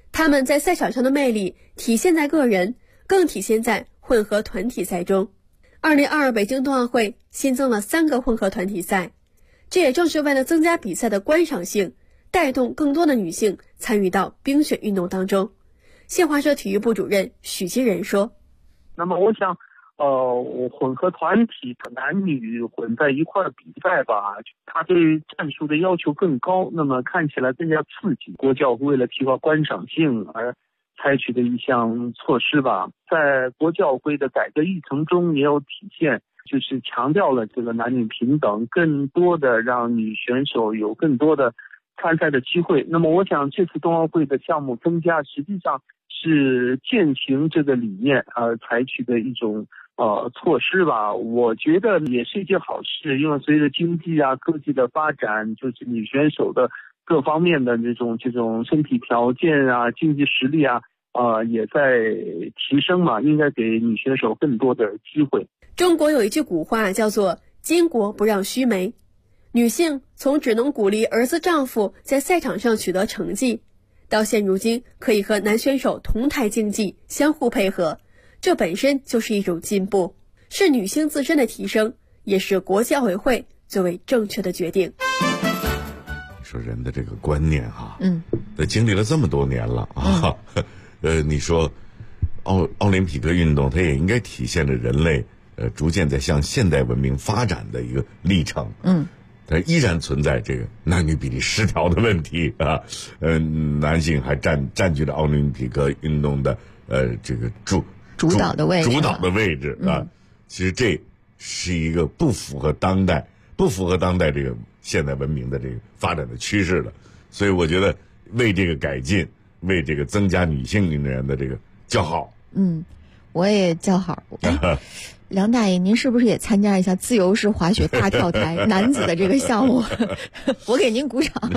他们在赛场上的魅力体现在个人，更体现在混合团体赛中。2022北京冬奥会新增了3个混合团体赛，这也正是为了增加比赛的观赏性，带动更多的女性参与到冰雪运动当中。新华社体育部主任许金仁说： 那么我想混合团体男女混在一块比赛吧，他对战术的要求更高，那么看起来更加刺激。国教为了提高观赏性而采取的一项措施吧，在国教会的改革议程中也有体现，就是强调了这个男女平等，更多的让女选手有更多的参赛的机会。那么我想这次冬奥会的项目增加，实际上是践行这个理念而采取的一种措施吧。我觉得也是一件好事，因为随着经济啊科技的发展，就是女选手的各方面的这种身体条件啊经济实力啊也在提升嘛，应该给女选手更多的机会。 中国有一句古话叫做巾帼不让须眉，女性从只能鼓励儿子丈夫在赛场上取得成绩，到现如今可以和男选手同台竞技，相互配合，这本身就是一种进步，是女性自身的提升，也是国际奥委会最为正确的决定。 说人的这个观念经历了这么多年了你说奥林匹克运动它也应该体现着人类逐渐在向现代文明发展的一个历程。它依然存在这个男女比例失调的问题男性还占据了奥林匹克运动的这个主导的位置其实这是一个不符合当代这个现代文明的这个发展的趋势了。所以我觉得为这个改进，为这个增加女性运动员的这个叫好。 我也叫好。梁大爷，您是不是也参加一下自由式滑雪大跳台男子的这个项目？我给您鼓掌。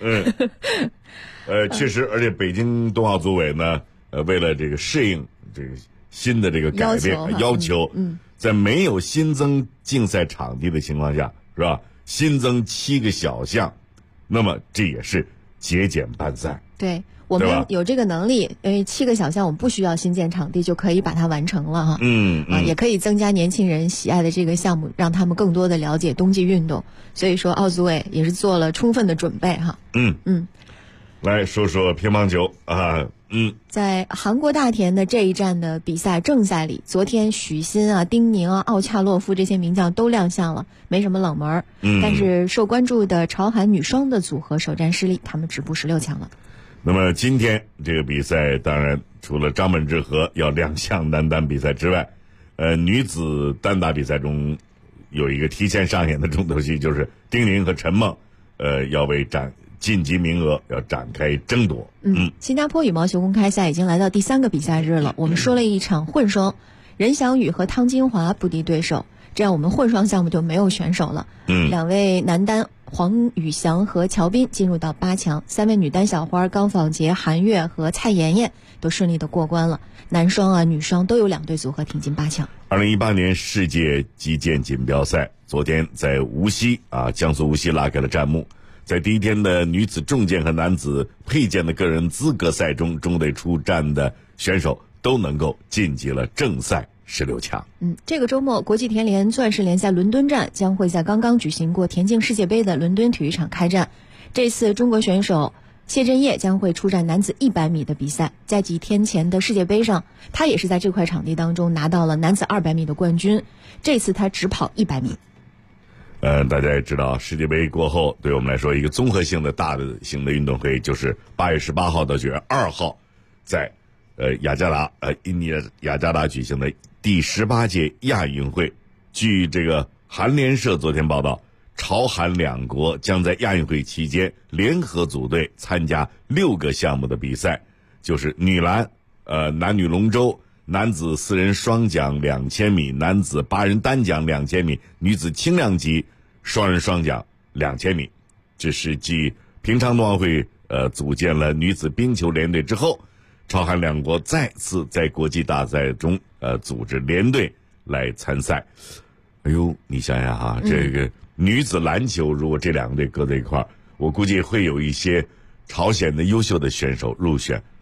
确实，而且北京冬奥组委呢，为了这个适应这个新的这个改变要求，在没有新增竞赛场地的情况下，是吧？新增7个小项，那么这也是节俭办赛。 对。我们有这个能力，因为7个小项我们不需要新建场地就可以把它完成了也可以增加年轻人喜爱的这个项目，让他们更多的了解冬季运动。所以说奥组委也是做了充分的准备来说说乒乓球在韩国大田的这一站的比赛正赛里，昨天许昕丁宁奥恰洛夫这些名将都亮相了，没什么冷门但是受关注的朝韩女双的组合首战失利，他们止步16强了。 那么今天这个比赛，当然除了张本智和要亮相男单比赛之外，女子单打比赛中有一个提前上演的重头戏，就是丁宁和陈梦，要为晋级名额要展开争夺。 新加坡羽毛球公开赛已经来到第3个比赛日了，我们说了一场混双，任翔宇和汤金华不敌对手，这样我们混双项目就没有选手了。2位男单黄宇翔和乔斌进入到8强，3位女单小花高仿洁、韩悦和蔡妍妍都顺利的过关了。男双女双都有2对组合挺进8强。 2018年世界击剑锦标赛昨天在无锡江苏无锡拉开了战幕。在第一天的女子重剑和男子佩剑的个人资格赛中，中队出战的选手都能够晋级了正赛16强。 这个周末国际田联钻石联赛伦敦站将会在刚刚举行过田径世界杯的伦敦体育场开战。这次中国选手谢震业将会出战男子100米的比赛，在几天前的世界杯上，他也是在这块场地当中拿到了男子200米的冠军，这次他只跑100米。 大家也知道，世界杯过后对我们来说一个综合性的大的型的运动会，就是8月18号到9月2号在印尼雅加达举行的第18届亚运会。据这个韩联社昨天报道，朝韩2国将在亚运会期间联合组队参加6个项目的比赛，就是女篮、男女龙舟、男子4人双桨2000米、男子8人单桨2000米、女子轻量级双人双桨2000米。这是继平昌冬奥会组建了女子冰球联队之后，朝韩2国再次在国际大赛中组织联队来参赛。你想想这个女子篮球如果这2个队搁在一块儿，我估计会有一些朝鲜的优秀的选手入选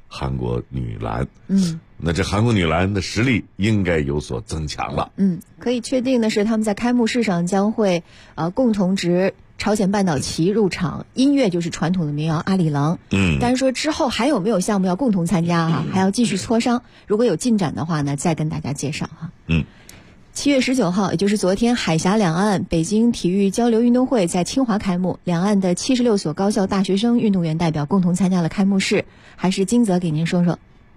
韩国女篮。那这韩国女篮的实力应该有所增强了。 可以确定的是，他们在开幕式上将会共同执朝鲜半岛旗入场，音乐就是传统的民谣《阿里郎》。但是说之后还有没有项目要共同参加啊？还要继续磋商。如果有进展的话呢，再跟大家介绍哈。7月19号，也就是昨天，海峡两岸北京体育交流运动会在清华开幕，两岸的76所高校大学生运动员代表共同参加了开幕式。还是金泽给您说说。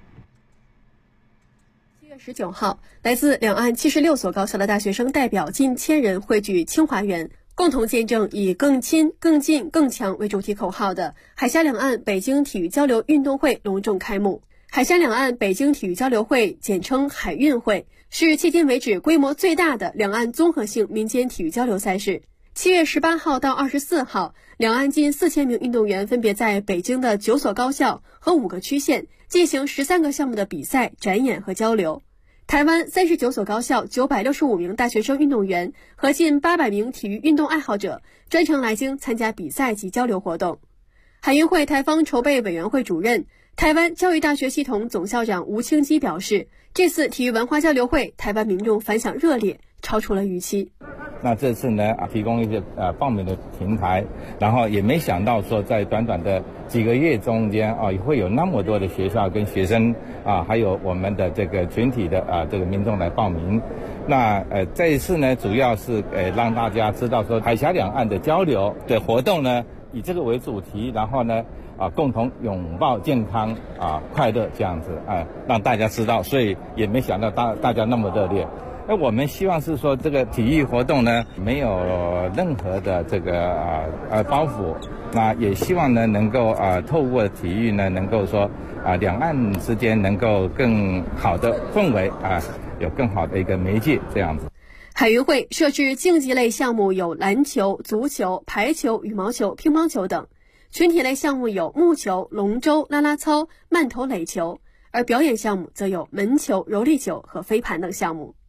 7月19号，来自两岸76所高校的大学生代表近1000人汇聚清华园，共同见证以更亲、更近、更强为主题口号的海峡两岸北京体育交流运动会隆重开幕。海峡两岸北京体育交流会，简称海运会，是迄今为止规模最大的两岸综合性民间体育交流赛事。7月18号到24号，两岸近4000名运动员分别在北京的9所高校和5个区县进行13个项目的比赛、展演和交流。台湾39所高校965名大学生运动员和近800名体育运动爱好者专程来京参加比赛及交流活动。海运会台方筹备委员会主任、台湾教育大学系统总校长吴清基表示，这次体育文化交流会，台湾民众反响热烈，超出了预期。 那这次呢，提供一些报名的平台，然后也没想到说在短短的几个月中间会有那么多的学校跟学生还有我们的这个群体的这个民众来报名。那这一次呢，主要是让大家知道说海峡两岸的交流的活动呢，以这个为主题，然后呢共同拥抱健康快乐这样子让大家知道，所以也没想到大家那么热烈。那我们希望是说这个体育活动呢没有任何的这个包袱，那也希望呢能够透过体育呢能够说两岸之间能够更好的氛围有更好的一个媒介这样子。 海运会设置竞技类项目有篮球、足球、排球、羽毛球、乒乓球等，群体类项目有木球、龙舟、啦啦操、慢投垒球，而表演项目则有门球、柔力球和飞盘等项目。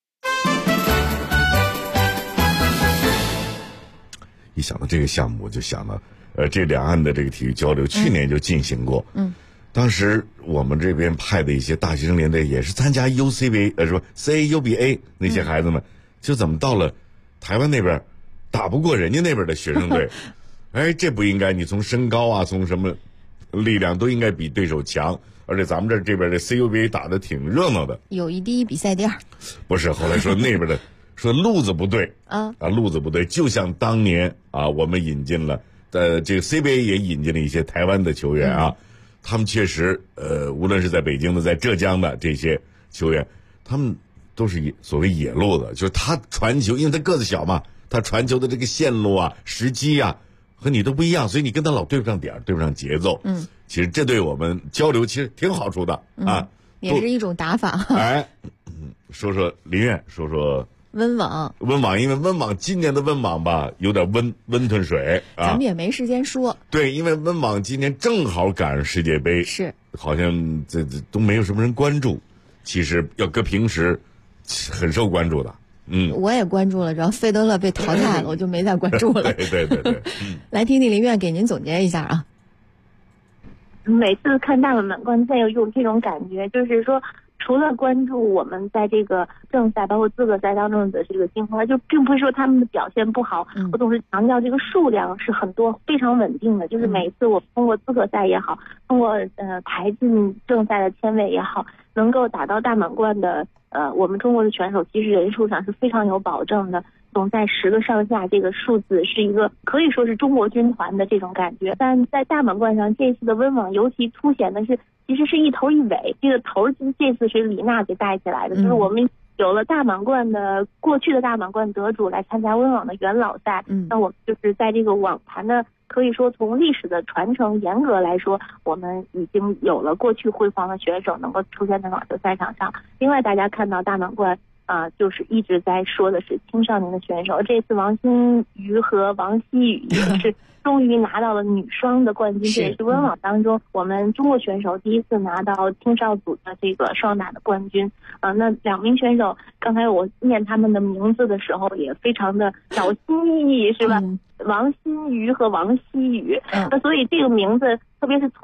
一想到这个项目，我就想到，这两岸的这个体育交流去年就进行过。当时我们这边派的一些大学生联队也是参加 UCBA， 说 CAUBA 那些孩子们，就怎么到了台湾那边打不过人家那边的学生队，这不应该，你从身高从什么力量都应该比对手强。而且咱们这边的 CUBA 打得挺热闹的， 友谊第一比赛第2。 不是，后来说那边的说路子不对路子不对，就像当年我们引进了这个 CBA 也引进了一些台湾的球员他们确实无论是在北京的在浙江的这些球员，他们都是所谓野路子，就是他传球，因为他个子小嘛，他传球的这个线路时机和你都不一样，所以你跟他老对不上点，对不上节奏。其实这对我们交流其实挺好处的也是一种打法。 说说林苑，说说温网， 因为温网今年的温网吧有点温吞水咱们也没时间说。 对，因为温网今年正好赶上世界杯， 是好像这都没有什么人关注，其实要搁平时很受关注的。 我也关注了，只要费德勒被淘汰了，我就没再关注了。 对。 来听听林苑给您总结一下每次看大满贯赛有这种感觉，就是说除了关注我们在这个正赛包括资格赛当中的这个金花，就并不是说他们的表现不好，我总是强调这个数量是很多非常稳定的，就是每次我通过资格赛也好，通过排进正赛的签位也好，能够打到大满贯的我们中国的选手其实人数上是非常有保证的，总在10个上下，这个数字是一个可以说是中国军团的这种感觉。但在大满贯上，这次的温网尤其凸显的是其实是一头一尾，这个头这次是李娜给带起来的，就是我们有了大满贯的过去的大满贯得主来参加温网的元老赛，那我们就是在这个网坛的可以说从历史的传承严格来说，我们已经有了过去辉煌的选手能够出现在网球赛场上。另外大家看到大满贯就是一直在说的是青少年的选手，这次王欣瑜和王希雨也是终于拿到了女双的冠军，这也是温网当中我们中国选手第一次拿到青少组的这个双打的冠军。那2名选手刚才我念他们的名字的时候也非常的小心翼翼，是吧？王欣瑜和王希雨，那所以这个名字特别是从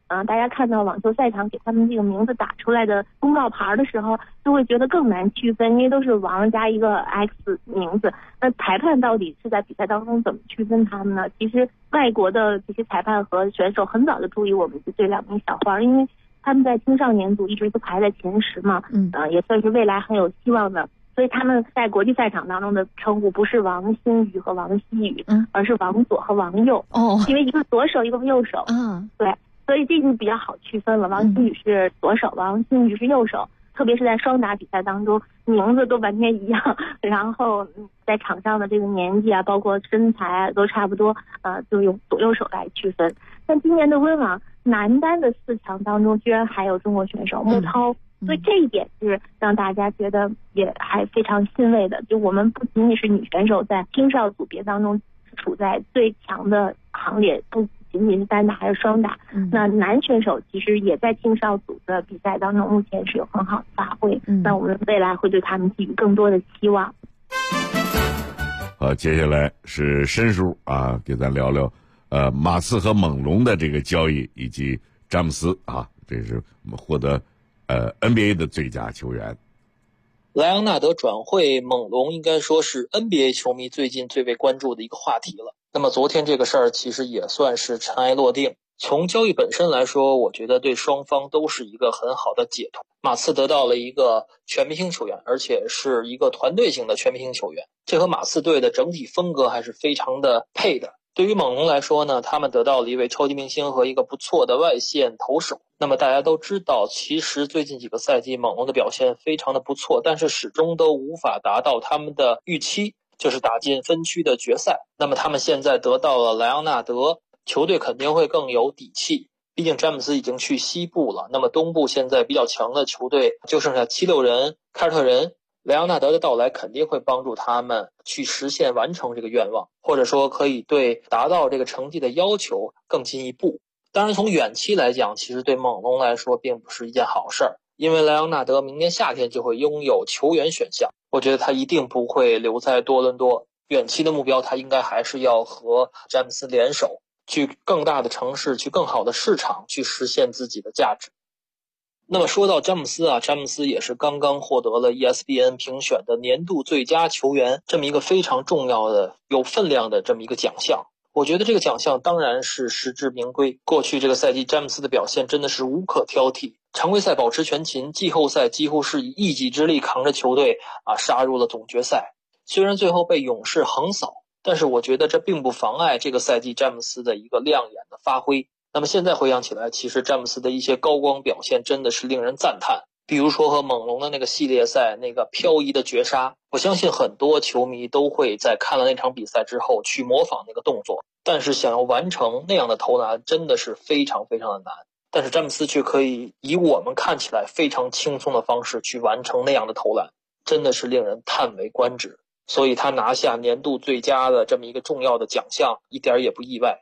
大家看到网球赛场给他们这个名字打出来的公告牌的时候，就会觉得更难区分，因为都是王加一个 X 名字。那裁判到底是在比赛当中怎么区分他们呢？其实外国的这些裁判和选手很早就注意我们这2名小花，因为他们在青少年组一直都排在前10嘛，也算是未来很有希望的。所以他们在国际赛场当中的称呼不是王欣雨和王希雨，而是王左和王右。因为一个左手一个右手。对，所以这就比较好区分了。王欣雨是左手，王欣雨是右手。特别是在双打比赛当中，名字都完全一样，然后在场上的这个年纪啊，包括身材啊，都差不多，就用左右手来区分。但今年的温网男单的4强当中，居然还有中国选手穆涛，所以这一点是让大家觉得也还非常欣慰的。就我们不仅仅是女选手在青少组别当中处在最强的行列，不仅仅是单打还是双打，那男选手其实也在青少组的比赛当中目前是有很好的发挥，那我们未来会对他们寄予更多的期望。 好，接下来是申叔啊，给咱聊聊马刺和猛龙的这个交易，以及詹姆斯啊，这是我们获得NBA 的最佳球员。 莱昂纳德转会猛龙应该说是 NBA 球迷最近最为关注的一个话题了。那么昨天这个事儿其实也算是尘埃落定。从交易本身来说，我觉得对双方都是一个很好的解脱。马刺得到了一个全明星球员，而且是一个团队型的全明星球员，这和马刺队的整体风格还是非常的配的。对于猛龙来说呢，他们得到了一位超级明星和一个不错的外线投手。那么大家都知道，其实最近几个赛季猛龙的表现非常的不错，但是始终都无法达到他们的预期，就是打进分区的决赛。那么他们现在得到了莱昂纳德，球队肯定会更有底气，毕竟詹姆斯已经去西部了，那么东部现在比较强的球队就剩下76人、凯尔特人。莱昂纳德的到来肯定会帮助他们去实现完成这个愿望，或者说可以对达到这个成绩的要求更进一步。当然从远期来讲，其实对猛龙来说并不是一件好事儿，因为莱昂纳德明年夏天就会拥有球员选项，我觉得他一定不会留在多伦多，远期的目标他应该还是要和詹姆斯联手，去更大的城市，去更好的市场，去实现自己的价值。那么说到詹姆斯啊，詹姆斯也是刚刚获得了 ESPN 评选的年度最佳球员，这么一个非常重要的有分量的这么一个奖项。我觉得这个奖项当然是实至名归，过去这个赛季詹姆斯的表现真的是无可挑剔，常规赛保持全勤，季后赛几乎是以一己之力扛着球队杀入了总决赛。虽然最后被勇士横扫，但是我觉得这并不妨碍这个赛季詹姆斯的一个亮眼的发挥。那么现在回想起来，其实詹姆斯的一些高光表现真的是令人赞叹，比如说和猛龙的那个系列赛那个漂移的绝杀，我相信很多球迷都会在看了那场比赛之后去模仿那个动作，但是想要完成那样的投篮真的是非常非常的难，但是詹姆斯却可以以我们看起来非常轻松的方式去完成那样的投篮，真的是令人叹为观止。所以他拿下年度最佳的这么一个重要的奖项一点也不意外。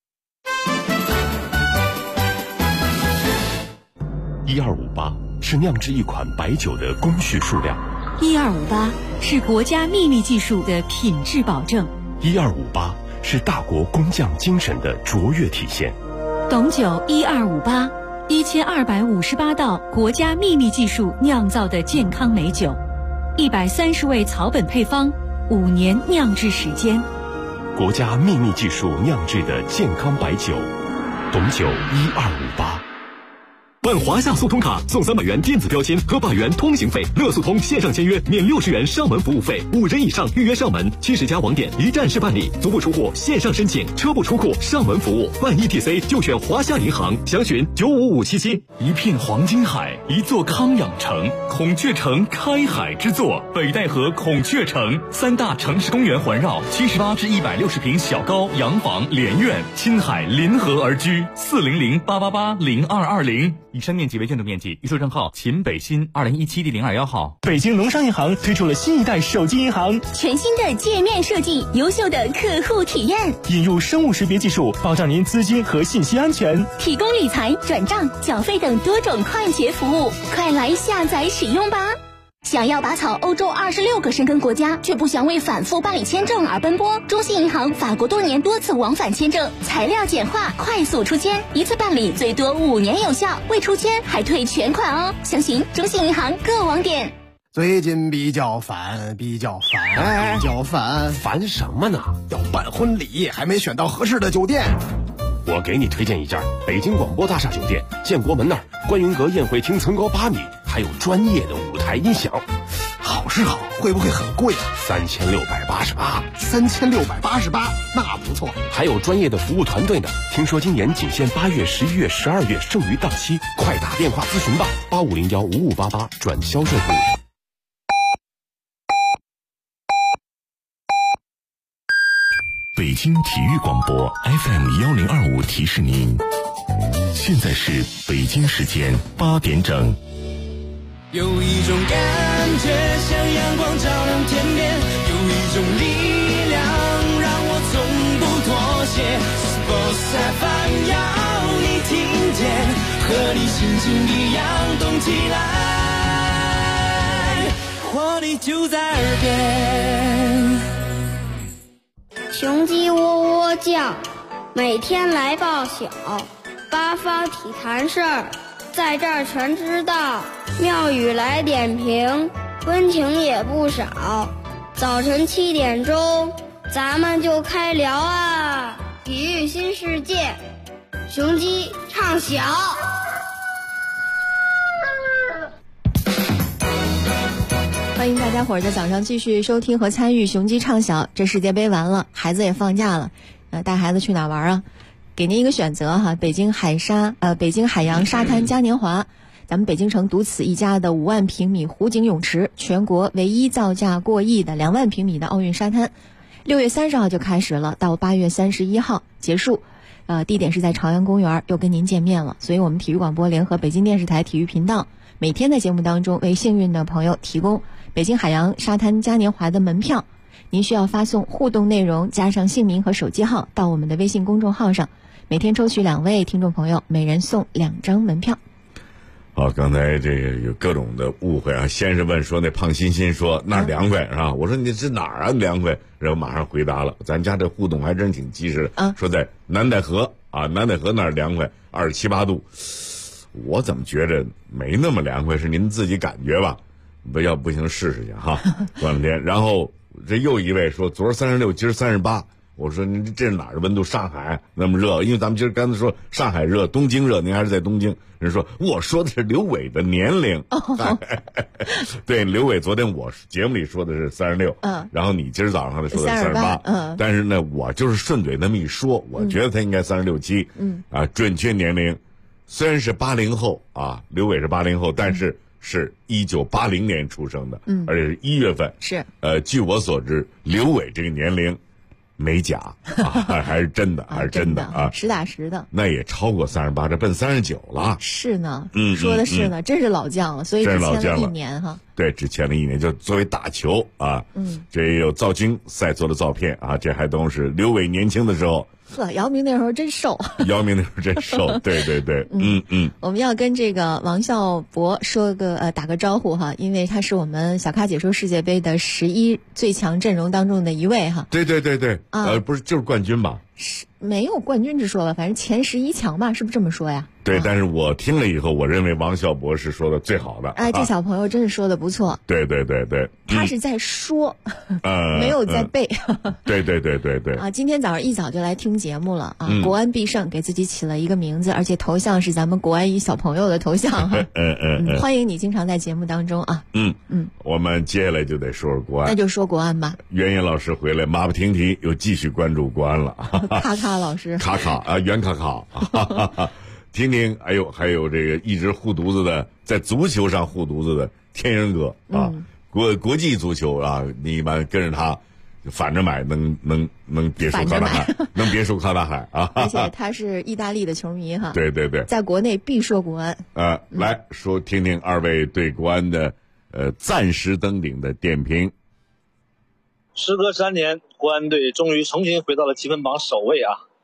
1258是酿制一款白酒的工序数量 ，1258是国家秘密技术的品质保证 ，1258是大国工匠精神的卓越体现。 董酒1258 1258道国家秘密技术酿造的健康美酒，130味草本配方，5年酿制时间， 国家秘密技术酿制的健康白酒，董酒1258。 办华夏速通卡送300元电子标签和100元通行费，乐速通线上签约免60元上门服务费，5人以上预约上门，70家网点一站式办理，足不出户线上申请，车不出库上门服务，办 ETC 就选华夏银行，详询95577。 一片黄金海，一座康养城，孔雀城开海之作，北戴河孔雀城，3大城市公园环绕，78至160平小高洋房连院，亲海临河而居，40088880220。 以上面积为建筑面积，预售证号秦北新2017第021号。 北京农商银行推出了新一代手机银行， 全新的界面设计，优秀的客户体验， 引入生物识别技术，保障您资金和信息安全， 提供理财、转账、缴费等多种快捷服务，快来下载使用吧。 想要拔草欧洲26个申根国家，却不想为反复办理签证而奔波？中信银行法国多年多次往返签证，材料简化，快速出签，一次办理最多5年有效，未出签还退全款哦。详询中信银行各网点。 最近比较烦， 烦什么呢？ 要办婚礼，还没选到合适的酒店。 我给你推荐一家北京广播大厦酒店，建国门那儿，观云阁宴会厅层高8米，还有专业的舞台音响。 好是好，会不会很贵啊 ？3688。 3688，那不错。 还有专业的服务团队呢。听说今年仅限8月、11月、12月，剩余档期，快打电话咨询吧，85015588转销售部。 北京体育广播 FM1025提示您，现在是北京时间8点整。 有一种感觉像阳光照亮天边，有一种力量让我从不妥协。Sports FM 要你听见，和你心情一样动起来，活力就在耳边。 雄鸡喔喔叫，每天来报晓，八方体坛事儿，在这儿全知道。妙语来点评，温情也不少。早晨7点钟，咱们就开聊啊！体育新世界，雄鸡唱晓。 欢迎大家伙儿在早上继续收听和参与雄鸡唱晓。这世界杯完了，孩子也放假了，带孩子去哪玩啊？给您一个选择哈，北京海洋沙滩嘉年华，咱们北京城独此一家的5万平米湖景泳池，全国唯一造价过亿的2万平米的奥运沙滩，6月30号就开始了，到8月31号结束。地点是在朝阳公园，又跟您见面了。所以我们体育广播联合北京电视台体育频道，每天在节目当中为幸运的朋友提供北京海洋沙滩嘉年华的门票。您需要发送互动内容加上姓名和手机号到我们的微信公众号上，每天抽取2位听众朋友，每人送2张门票。 好，刚才这个有各种的误会啊。先是问说那胖欣欣说那儿凉快是吧？我说你这哪儿啊凉快？然后马上回答了，咱家这互动还真挺及时的。说在南戴河啊，南戴河那儿凉快27、8度。我怎么觉着没那么凉快？是您自己感觉吧？要不行试试去哈，过两天。然后这又一位说昨儿36，今儿38。我说您这是哪儿的温度？上海那么热，因为咱们今儿刚才说上海热，东京热，您还是在东京。人说我说的是刘伟的年龄，对，刘伟昨天我节目里说的是36，然后你今儿早上说的是38，但是呢，我就是顺嘴那么一说，我觉得他应该36、7，准确年龄虽然是80后啊，刘伟是80后，但是是1980年出生的，而且是1月份， 是据我所知，刘伟这个年龄。没假还是真的，还是真的啊！ 实打实的， 那也超过38，这奔39了。 是呢，说的是呢，真是老将了，所以只签了1年哈。 对，只签了1年，就作为打球啊。这也有造星赛做的照片啊，这还都是刘伟年轻的时候。 呵，姚明那时候真瘦。 姚明那时候真瘦，对对对， 我们要跟这个王孝博说个打个招呼哈，因为他是我们小咖解说世界杯的11最强阵容当中的一位哈。 对对对对，不是就是冠军吧？ 是没有冠军之说吧，反正前11强吧，是不是这么说呀？ 对，但是我听了以后，我认为王孝博是说的最好的。 哎，这小朋友真是说的不错。 对对对对， 他是在说，没有在背。 对对对对对。 今天早上一早就来听节目了啊！国安必胜，给自己起了一个名字，而且头像是咱们国安一小朋友的头像哈。欢迎你经常在节目当中啊。 我们接下来就得说说国安， 那就说国安吧。 袁岩老师回来，马不停蹄又继续关注国安了。 卡卡老师， 卡卡啊，袁卡卡。听听，还有这个一直护犊子的，在足球上护犊子的天人哥啊，国际足球啊，你们跟着他反着买，能别墅靠大海，能别墅靠大海啊！ 而且他是意大利的球迷哈， 对对对， 在国内必说国安。 来说听听二位对国安的暂时登顶的点评。 时隔3年，国安队终于重新回到了积分榜首位啊！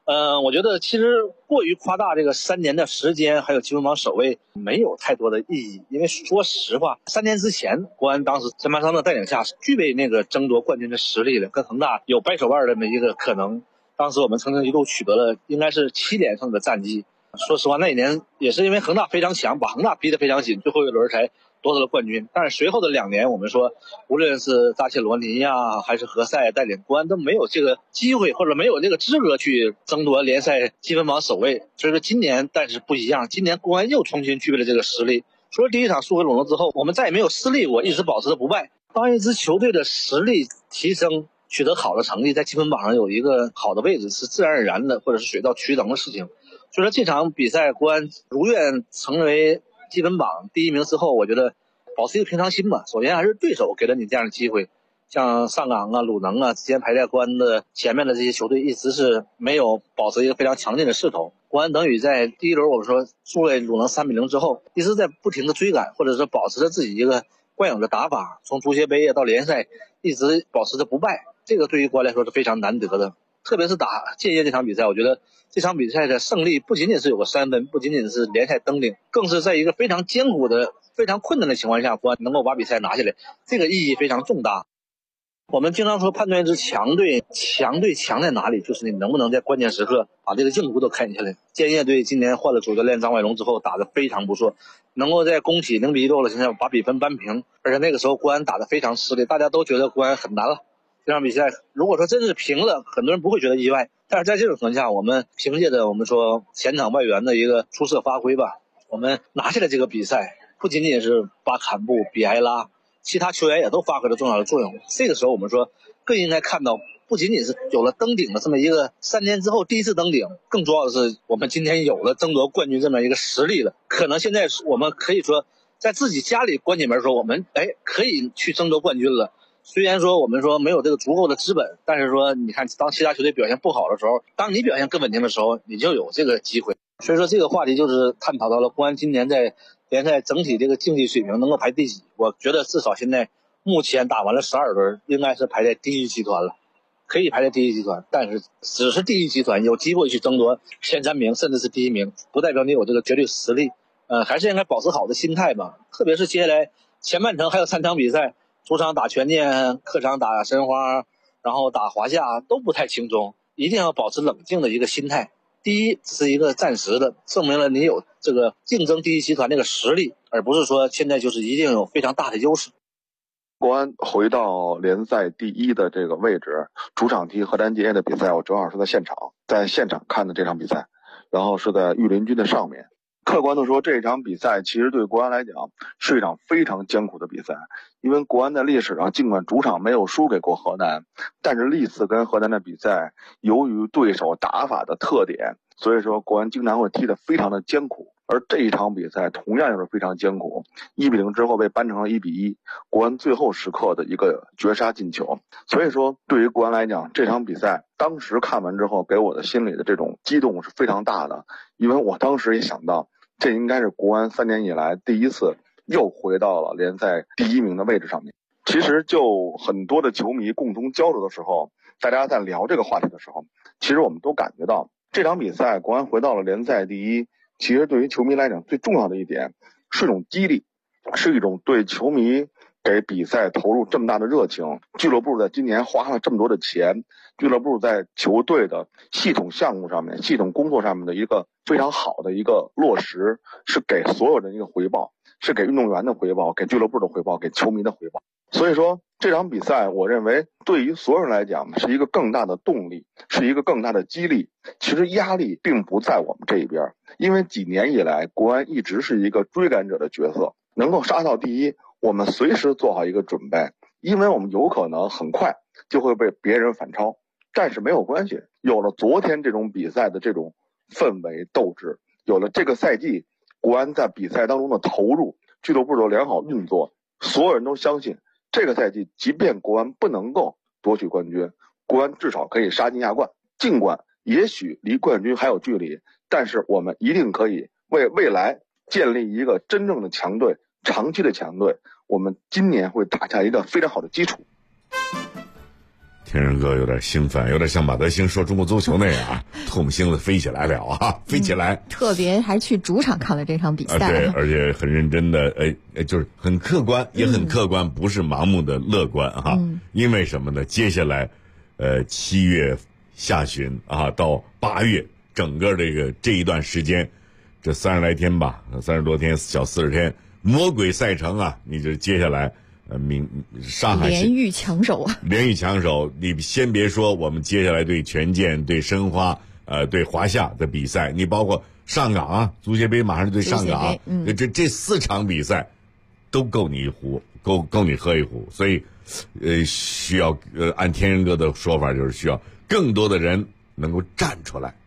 我觉得其实过于夸大这个3年的时间，还有积分榜首位没有太多的意义。因为说实话，3年之前，国安当时陈拔桑的带领下是具备那个争夺冠军的实力的，跟恒大有掰手腕的这么一个可能。当时我们曾经一度取得了应该是7连胜的战绩。说实话，那一年也是因为恒大非常强，把恒大逼得非常紧，最后一轮才夺得了冠军。但是随后的2年，我们说无论是扎切罗尼呀，还是何塞带领国安都没有这个机会，或者没有这个资格去争夺联赛积分榜首位。所以说今年但是不一样，今年国安又重新具备了这个实力。除了第一场输给鲁能之后，我们再也没有失利过，一直保持着不败。当一支球队的实力提升，取得好的成绩，在积分榜上有一个好的位置是自然而然的，或者是水到渠成的事情。所以说这场比赛国安如愿成为积分榜第1名之后，我觉得保持一个平常心吧。首先还是对手给了你这样的机会，像上港啊、鲁能啊之前排在国安的前面的这些球队一直是没有保持一个非常强劲的势头。国安等于在第1轮我们说输给鲁能3-0之后，一直在不停的追赶，或者是保持着自己一个惯有的打法，从足协杯到联赛一直保持着不败，这个对于国安来说是非常难得的。特别是打建业这场比赛，我觉得这场比赛的胜利不仅仅是有个3分，不仅仅是联赛登顶，更是在一个非常艰苦的非常困难的情况下，国安能够把比赛拿下来，这个意义非常重大。我们经常说判断一支强队强在哪里，就是你能不能在关键时刻把这个硬骨头啃下来。建业队今年换了主教练张外龙之后打得非常不错，能够在工体0-6的情况下把比分扳平，而且那个时候国安打得非常吃力，大家都觉得国安很难了。这场比赛如果说真是平了，很多人不会觉得意外，但是在这种情况下，我们凭借着我们说前场外援的一个出色发挥吧，我们拿下了这个比赛。不仅仅是巴坎布、比埃拉，其他球员也都发挥了重要的作用。这个时候我们说更应该看到，不仅仅是有了登顶的这么一个3年之后第一次登顶，更重要的是我们今天有了争夺冠军这么一个实力了。可能现在我们可以说在自己家里关起门说我们可以去争夺冠军了。虽然说我们说没有这个足够的资本，但是说你看当其他球队表现不好的时候，当你表现更稳定的时候，你就有这个机会。所以说这个话题就是探讨到了国安今年在联赛整体这个竞技水平能够排第几。我觉得至少现在目前打完了12轮，应该是排在第一集团了，可以排在第一集团，但是只是第一集团有机会去争夺前3名甚至是第1名，不代表你有这个绝对实力。还是应该保持好的心态吧，特别是接下来前半程还有3场比赛，主场打权健，客场打申花，然后打华夏都不太轻松，一定要保持冷静的一个心态。第一只是一个暂时的，证明了你有这个竞争第一集团这个实力，而不是说现在就是一定有非常大的优势。 国安回到联赛第1的这个位置，主场踢河南建业的比赛，我正好是在现场看的这场比赛，然后是在御林军的上面。客观的说，这场比赛其实对国安来讲是一场非常艰苦的比赛，因为国安在历史上尽管主场没有输给过河南，但是历次跟河南的比赛，由于对手打法的特点，所以说国安经常会踢得非常的艰苦。而这一场比赛同样也是非常艰苦，1-0之后被扳成了1-1，国安最后时刻的一个绝杀进球。所以说对于国安来讲，这场比赛当时看完之后给我的心里的这种激动是非常大的，因为我当时也想到这应该是国安3年以来第一次又回到了联赛第1名的位置上面。其实就很多的球迷共同交流的时候，大家在聊这个话题的时候，其实我们都感觉到这场比赛国安回到了联赛第1，其实对于球迷来讲最重要的一点是一种激励，是一种对球迷给比赛投入这么大的热情。俱乐部在今年花了这么多的钱，俱乐部在球队的系统项目上面、系统工作上面的一个非常好的一个落实，是给所有人一个回报，是给运动员的回报，给俱乐部的回报，给球迷的回报。所以说这场比赛我认为对于所有人来讲是一个更大的动力，是一个更大的激励。其实压力并不在我们这一边，因为几年以来国安一直是一个追赶者的角色，能够杀到第1，我们随时做好一个准备，因为我们有可能很快就会被别人反超。但是没有关系，有了昨天这种比赛的这种氛围斗志，有了这个赛季国安在比赛当中的投入，俱乐部的良好运作，所有人都相信这个赛季即便国安不能够夺取冠军，国安至少可以杀进亚冠，尽管也许离冠军还有距离，但是我们一定可以为未来建立一个真正的强队，长期的强队，我们今年会打下一个非常好的基础。 天人哥有点兴奋，有点像马德兴说中国足球那样啊，痛星子飞起来了啊，飞起来。 特别还去主场看了这场比赛， 对，而且很认真的，就是很客观，也很客观，不是盲目的乐观哈。因为什么呢？接下来，7月下旬啊，到8月，整个这一段时间，这30来天吧，30多天，小40天，魔鬼赛程啊！你这接下来。上海连遇强手啊！ 连遇强手，你先别说我们接下来对权健、对申花、对华夏的比赛，你包括上港啊，足协杯马上就对上港，这4场比赛都够你一壶，够你喝一壶。所以，需要按天人哥的说法，就是需要更多的人能够站出来。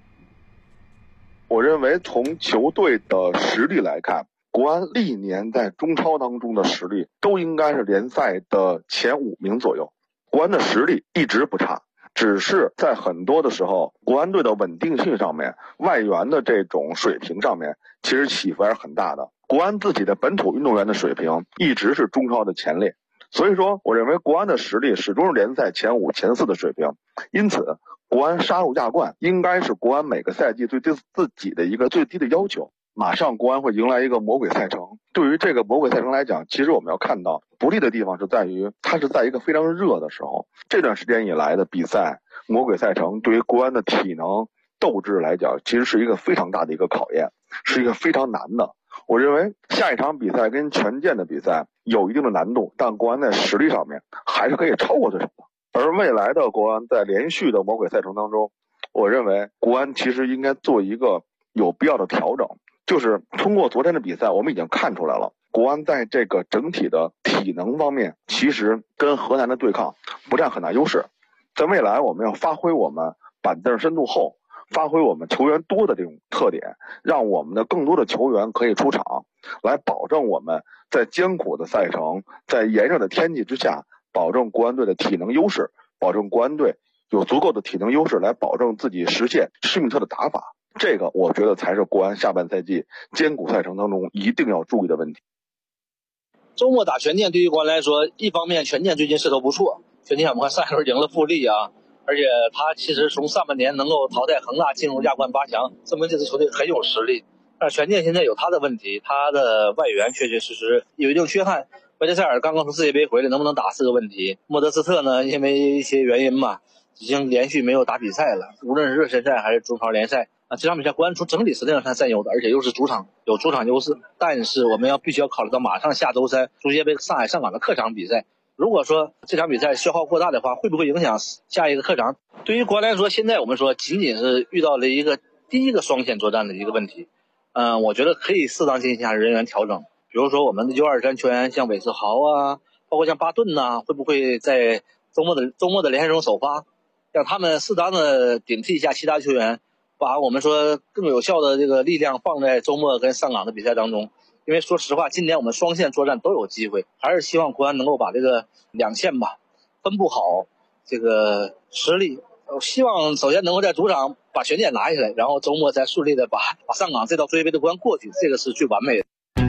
我认为从球队的实力来看。国安历年在中超当中的实力都应该是联赛的前5名左右，国安的实力一直不差，只是在很多的时候，国安队的稳定性上面、外援的这种水平上面，其实起伏还是很大的。国安自己的本土运动员的水平一直是中超的前列，所以说，我认为国安的实力始终是联赛前5、前4的水平，因此，国安杀入亚冠应该是国安每个赛季对自己的一个最低的要求。马上国安会迎来一个魔鬼赛程，对于这个魔鬼赛程来讲，其实我们要看到不利的地方是在于它是在一个非常热的时候，这段时间以来的比赛魔鬼赛程对于国安的体能斗志来讲，其实是一个非常大的一个考验，是一个非常难的。我认为下一场比赛跟权健的比赛有一定的难度，但国安在实力上面还是可以超过对手的。而未来的国安在连续的魔鬼赛程当中，我认为国安其实应该做一个有必要的调整。就是通过昨天的比赛，我们已经看出来了，国安在这个整体的体能方面，其实跟河南的对抗不占很大优势。在未来，我们要发挥我们板凳深度厚，发挥我们球员多的这种特点，让我们的更多的球员可以出场，来保证我们在艰苦的赛程，在炎热的天气之下，保证国安队的体能优势，保证国安队有足够的体能优势来保证自己实现施密特的打法。这个我觉得才是国安下半赛季艰苦赛程当中一定要注意的问题。 周末打权健对于国安来说，一方面权健最近势头不错，权健我们看上一轮赢了富力啊，而且他其实从上半年能够淘汰恒大进入亚冠8强，证明这支球队很有实力。但是权健现在有他的问题，他的外援确确实实有一定缺憾。维特塞尔刚刚从世界杯回来，能不能打是个问题。莫德斯特呢，因为一些原因嘛，已经连续没有打比赛了，无论是热身赛还是中超联赛。这场比赛国安从整体实力上是占优的，而且又是主场，有主场优势。但是我们必须要考虑到马上下周3足协杯上海上港的客场比赛，如果说这场比赛消耗过大的话，会不会影响下一个客场？对于国安来说，现在我们说仅仅是遇到了第一个双线作战的一个问题。我觉得可以适当进行一下人员调整，比如说我们的U23球员像韦世豪啊，包括像巴顿呐，会不会在周末的联赛中首发，让他们适当的顶替一下其他球员，把我们说更有效的这个力量放在周末跟上港的比赛当中。因为说实话，今年我们双线作战都有机会，还是希望国安能够把这个2线吧分布好这个实力。希望首先能够在主场把权健拿下来，然后周末再顺利的把上港这道足协杯的关过去，这个是最完美的。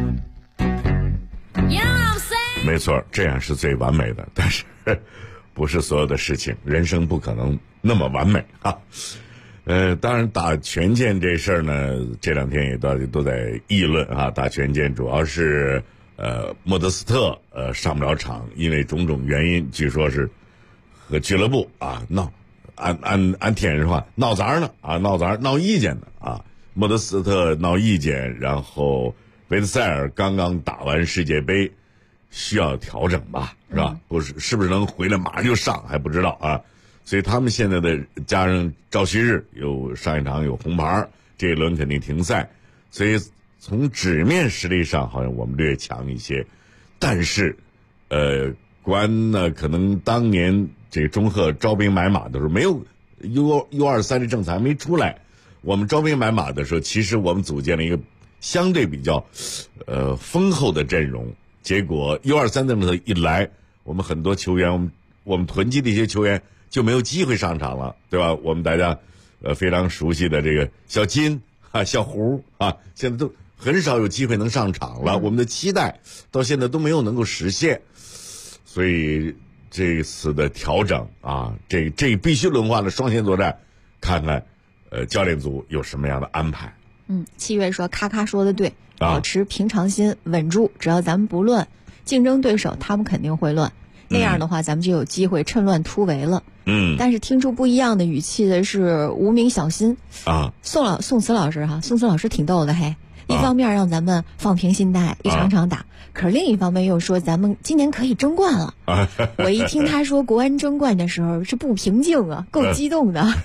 没错，这样是最完美的，但是不是所有的事情，人生不可能那么完美啊。当然打权健这事儿呢，这2天也都在议论啊。打权健主要是莫德斯特上不了场，因为种种原因，据说是和俱乐部啊闹，按天人话闹杂呢啊，闹意见的啊。莫德斯特闹意见，然后维特塞尔刚刚打完世界杯，需要调整吧，是吧？是不是能回来马上就上还不知道啊。所以他们现在的加上赵旭日有上一场有红牌，这一轮肯定停赛，所以从纸面实力上好像我们略强一些，但是国安呢可能当年这个中赫招兵买马的时候没有 U23 的政策还没出来，我们招兵买马的时候，其实我们组建了一个相对比较丰厚的阵容，结果 U23 政策一来，我们很多球员我们囤积的一些球员就没有机会上场了，对吧？我们大家非常熟悉的这个小金啊、小胡啊，现在都很少有机会能上场了。我们的期待到现在都没有能够实现，所以这次的调整啊，这必须轮换的双线作战，看看教练组有什么样的安排。 7月说咔咔说的对，保持平常心，稳住，只要咱们不乱，竞争对手他们肯定会乱，那样的话咱们就有机会趁乱突围了。但是听出不一样的语气的是无名小新啊，宋慈老师哈，宋慈老师挺逗的嘿。一方面让咱们放平心态，一场场打，可是另一方面又说咱们今年可以争冠了。我一听他说国安争冠的时候是不平静啊，够激动的。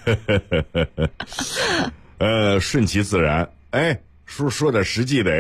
顺其自然。哎，说点实际的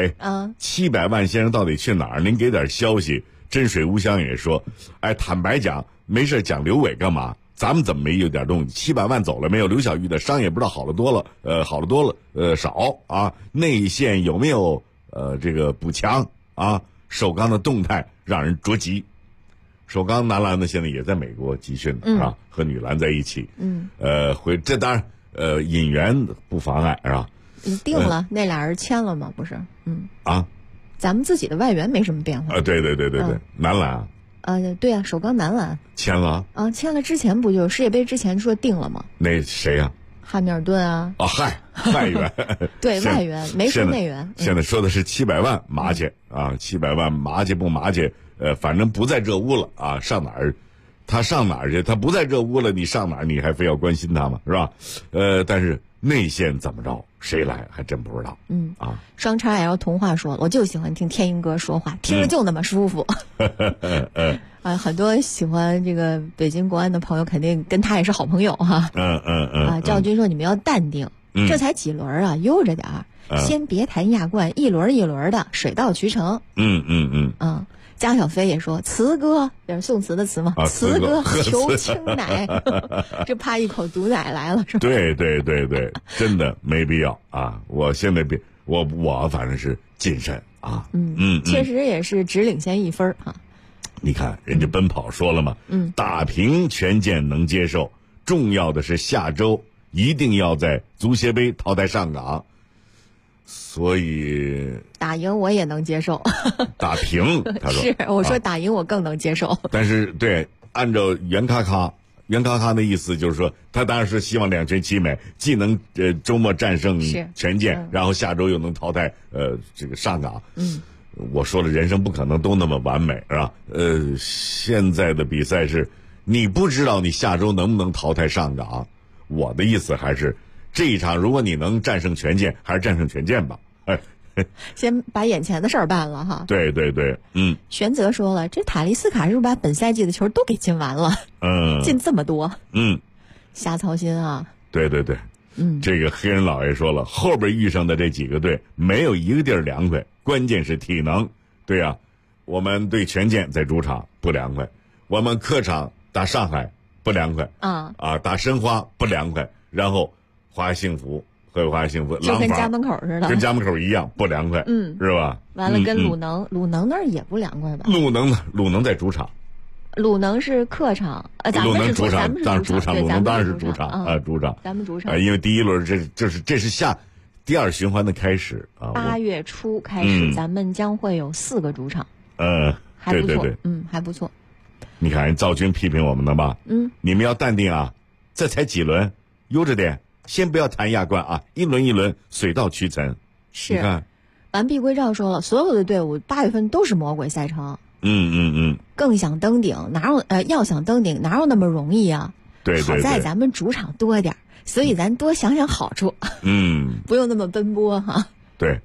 ，700万先生到底去哪儿？您给点消息。真水无香也说，坦白讲，没事讲刘伟干嘛？咱们怎么没有点动静？700万走了没有？刘晓玉的伤也不知道好了多了，少啊。内线有没有这个补强啊？首钢的动态让人着急。首钢男篮呢现在也在美国集训啊，和女篮在一起。这当然引援不妨碍是吧？ 定了，那俩人签了吗？不是，咱们自己的外援没什么变化。 对，男篮啊。 对啊，首钢男篮签了啊，签了之前不就世界杯之前说定了吗？ 那谁呀？ 汉密尔顿啊。 外援。 对，外援没说内援。 现在说的是700万麻去啊，700万麻去不麻去？反正不在热屋了啊，上哪儿？他上哪儿去？他不在热屋了，你上哪儿？你还非要关心他吗？是吧？但是内线怎么着？谁来还真不知道。 双叉 L 童话说了，我就喜欢听天英哥说话，听着就那么舒服。很多喜欢这个北京国安的朋友肯定跟他也是好朋友哈。赵军说你们要淡定，这才几轮啊，悠着点儿，先别谈亚冠，一轮一轮的，水到渠成。江小飞也说：“慈哥，这是宋慈的慈嘛？慈哥求清奶，这怕一口毒奶来了，是吧？” 对，真的没必要啊！我现在我反正是谨慎啊。 确实也是只领先1分啊。 你看人家奔跑说了嘛，打平权健能接受，重要的是下周一定要在足协杯淘汰上港。所以打赢我也能接受， 打平他说是我说打赢我更能接受。 但是对，按照袁咔咔的意思就是说，他当然是希望两全其美，既能周末战胜权健，然后下周又能淘汰这个上港。我说了，人生不可能都那么完美，是吧？现在的比赛是，你不知道你下周能不能淘汰上港。我的意思还是。这一场，如果你能战胜权健，还是战胜权健吧。 先把眼前的事儿办了哈。 对， 玄泽说了，这塔利斯卡是不是把本赛季的球都给进完了？进这么多，瞎操心啊。 对，这个黑人老爷说了，后边遇上的这几个队没有一个地儿凉快，关键是体能。对啊，我们对权健在主场不凉快，我们客场打上海不凉快打申花不凉快，然后。华夏幸福， 就跟家门口似的， 跟家门口一样不凉快，是吧？ 完了，跟鲁能那儿也不凉快吧？ 鲁能在主场， 鲁能是客场， 鲁能主场， 当然主场，鲁能当然是主场主场， 咱们主场， 因为第一轮这是第二循环的开始啊 ，8月初开始，咱们将会有4个主场，还不错，还不错。 你看人赵军批评我们的吧？你们要淡定啊，这才几轮，悠着点。先不要谈亚冠啊，一轮一轮，水到渠成。 是， 你看， 完璧归赵说了，所有的队伍8月份都是魔鬼赛程。更想登顶，要想登顶哪有那么容易啊？ 对， 好在咱们主场多点，所以咱多想想好处。不用那么奔波哈。 对，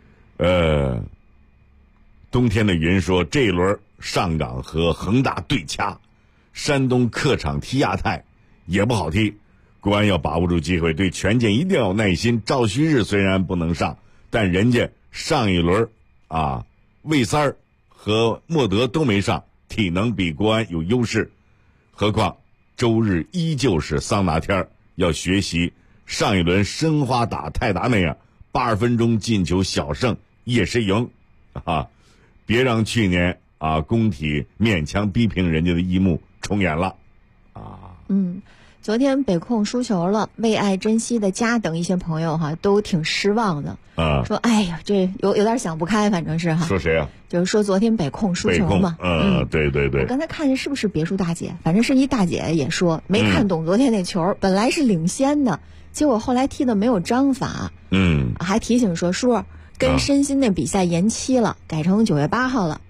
冬天的云说，这一轮上港和恒大对掐，山东客场踢亚太也不好踢。国安要把握住机会，对权健一定要有耐心。赵旭日虽然不能上，但人家上一轮魏三儿和莫德都没上，体能比国安有优势。何况周日依旧是桑拿天，要学习上一轮申花打泰达那样，82分钟进球小胜也是赢别让去年工体勉强逼平人家的一幕重演了昨天北控输球了，为爱珍惜的家等一些朋友哈都挺失望的啊，说哎呀这有点想不开，反正是哈。 说谁啊？ 就是说昨天北控输球嘛。 对对对。 我刚才看见是不是别墅大姐？反正是一大姐也说没看懂昨天那球，本来是领先的，结果后来踢的没有章法。还提醒说叔跟申鑫那比赛延期了，改成9月8号了。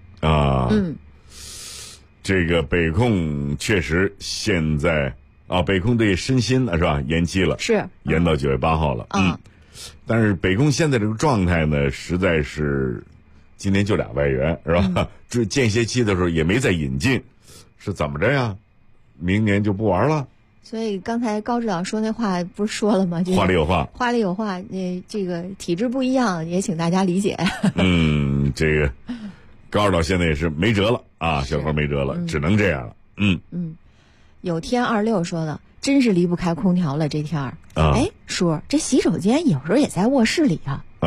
这个北控确实现在北控对申鑫是吧？延期了， 是延到9月8号了。但是北控现在这个状态呢，实在是今年就2外援是吧？这间歇期的时候也没再引进，是怎么着呀？明年就不玩了？ 所以刚才高指导说那话不是说了吗？ 话里有话， 话里有话。这个体制不一样，也请大家理解。 这个高指导现在也是没辙了啊，小何没辙了，只能这样了。 有天26说的，真是离不开空调了这天儿。哎，叔，这洗手间有时候也在卧室里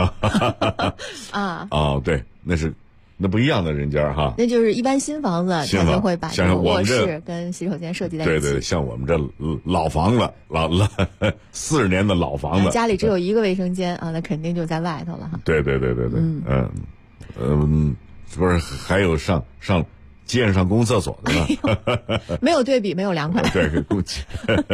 啊。 对，那不一样的人家哈。 那就是一般新房子他就会把这个卧室跟洗手间设计在一起。 对，像我们这老房子，40年的老房子， 家里只有一个卫生间那肯定就在外头了哈。 对，不是还有上街上公共厕所的呢？ 没有对比，没有凉快。 对，估计。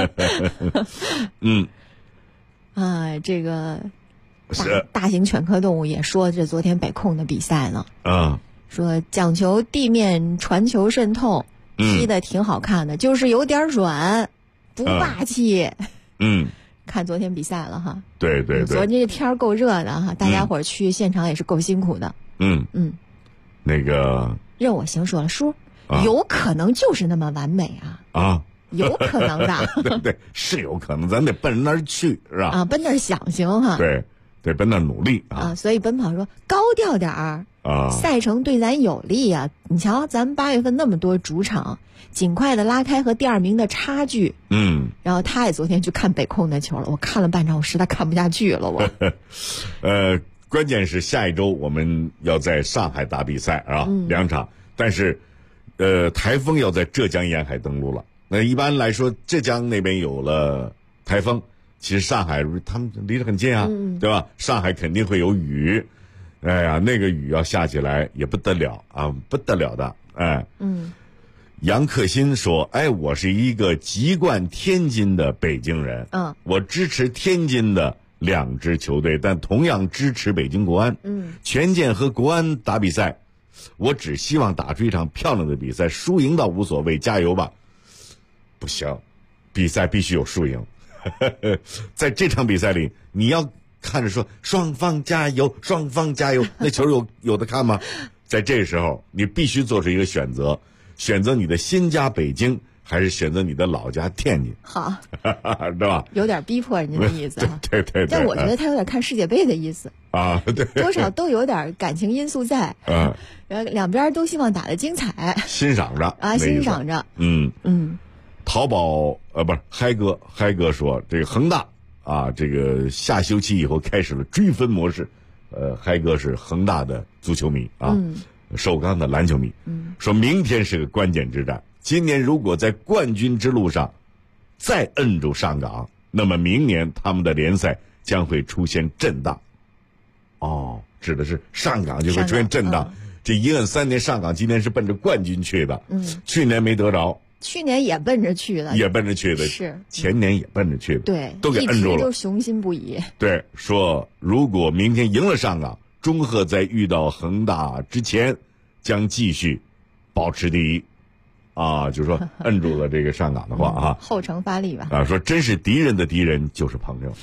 这个大型犬科动物也说这昨天北控的比赛呢。说讲求地面传球渗透，踢的挺好看的，就是有点软，不霸气。看昨天比赛了哈。 对。 昨天这天够热的哈，大家伙去现场也是够辛苦的。 那个任我行说了，叔，有可能就是那么完美有可能的。 对，是有可能，咱得奔那儿去是吧？ 奔那儿想行哈。 对，得奔那儿努力所以奔跑说高调点儿赛程对咱有利啊！你瞧，咱们8月份那么多主场，尽快的拉开和第2名的差距。然后他也昨天去看北控的球了，我看了半场，我实在看不下去了。 关键是下一周我们要在上海打比赛2场，但是台风要在浙江沿海登陆了。那一般来说，浙江那边有了台风，其实上海他们离得很近对吧？上海肯定会有雨，哎呀，那个雨要下起来也不得了不得了的。杨克新说：“我是一个籍贯天津的北京人，我支持天津的2支球队，但同样支持北京国安。权健和国安打比赛，我只希望打出一场漂亮的比赛，输赢倒无所谓，加油吧。”不行，比赛必须有输赢。在这场比赛里，你要看着说双方加油，双方加油，那球有的看吗？在这时候，你必须做出一个选择，选择你的新家北京，还是选择你的老家天津？ 好， 对吧？ 有点逼迫人家的意思。 对。 但我觉得他有点看世界杯的意思对， 多少都有点感情因素在。然后两边都希望打得精彩， 欣赏着欣赏着。 淘宝不是嗨哥说这个恒大这个下休期以后开始了追分模式。嗨哥是恒大的足球迷首钢的篮球迷。说明天是个关键之战，今年如果在冠军之路上再摁住上港，那么明年他们的联赛将会出现震荡。指的是上港就会出现震荡。这一摁3年，上港今年是奔着冠军去的。去年没得着， 去年也奔着去的， 是前年也奔着去的， 对， 都给摁住了， 一直都雄心不已。 对，说如果明天赢了上港，中赫在遇到恒大之前将继续保持第一。就是说摁住了这个上港的话后程发力吧。 说真是敌人的敌人就是朋友。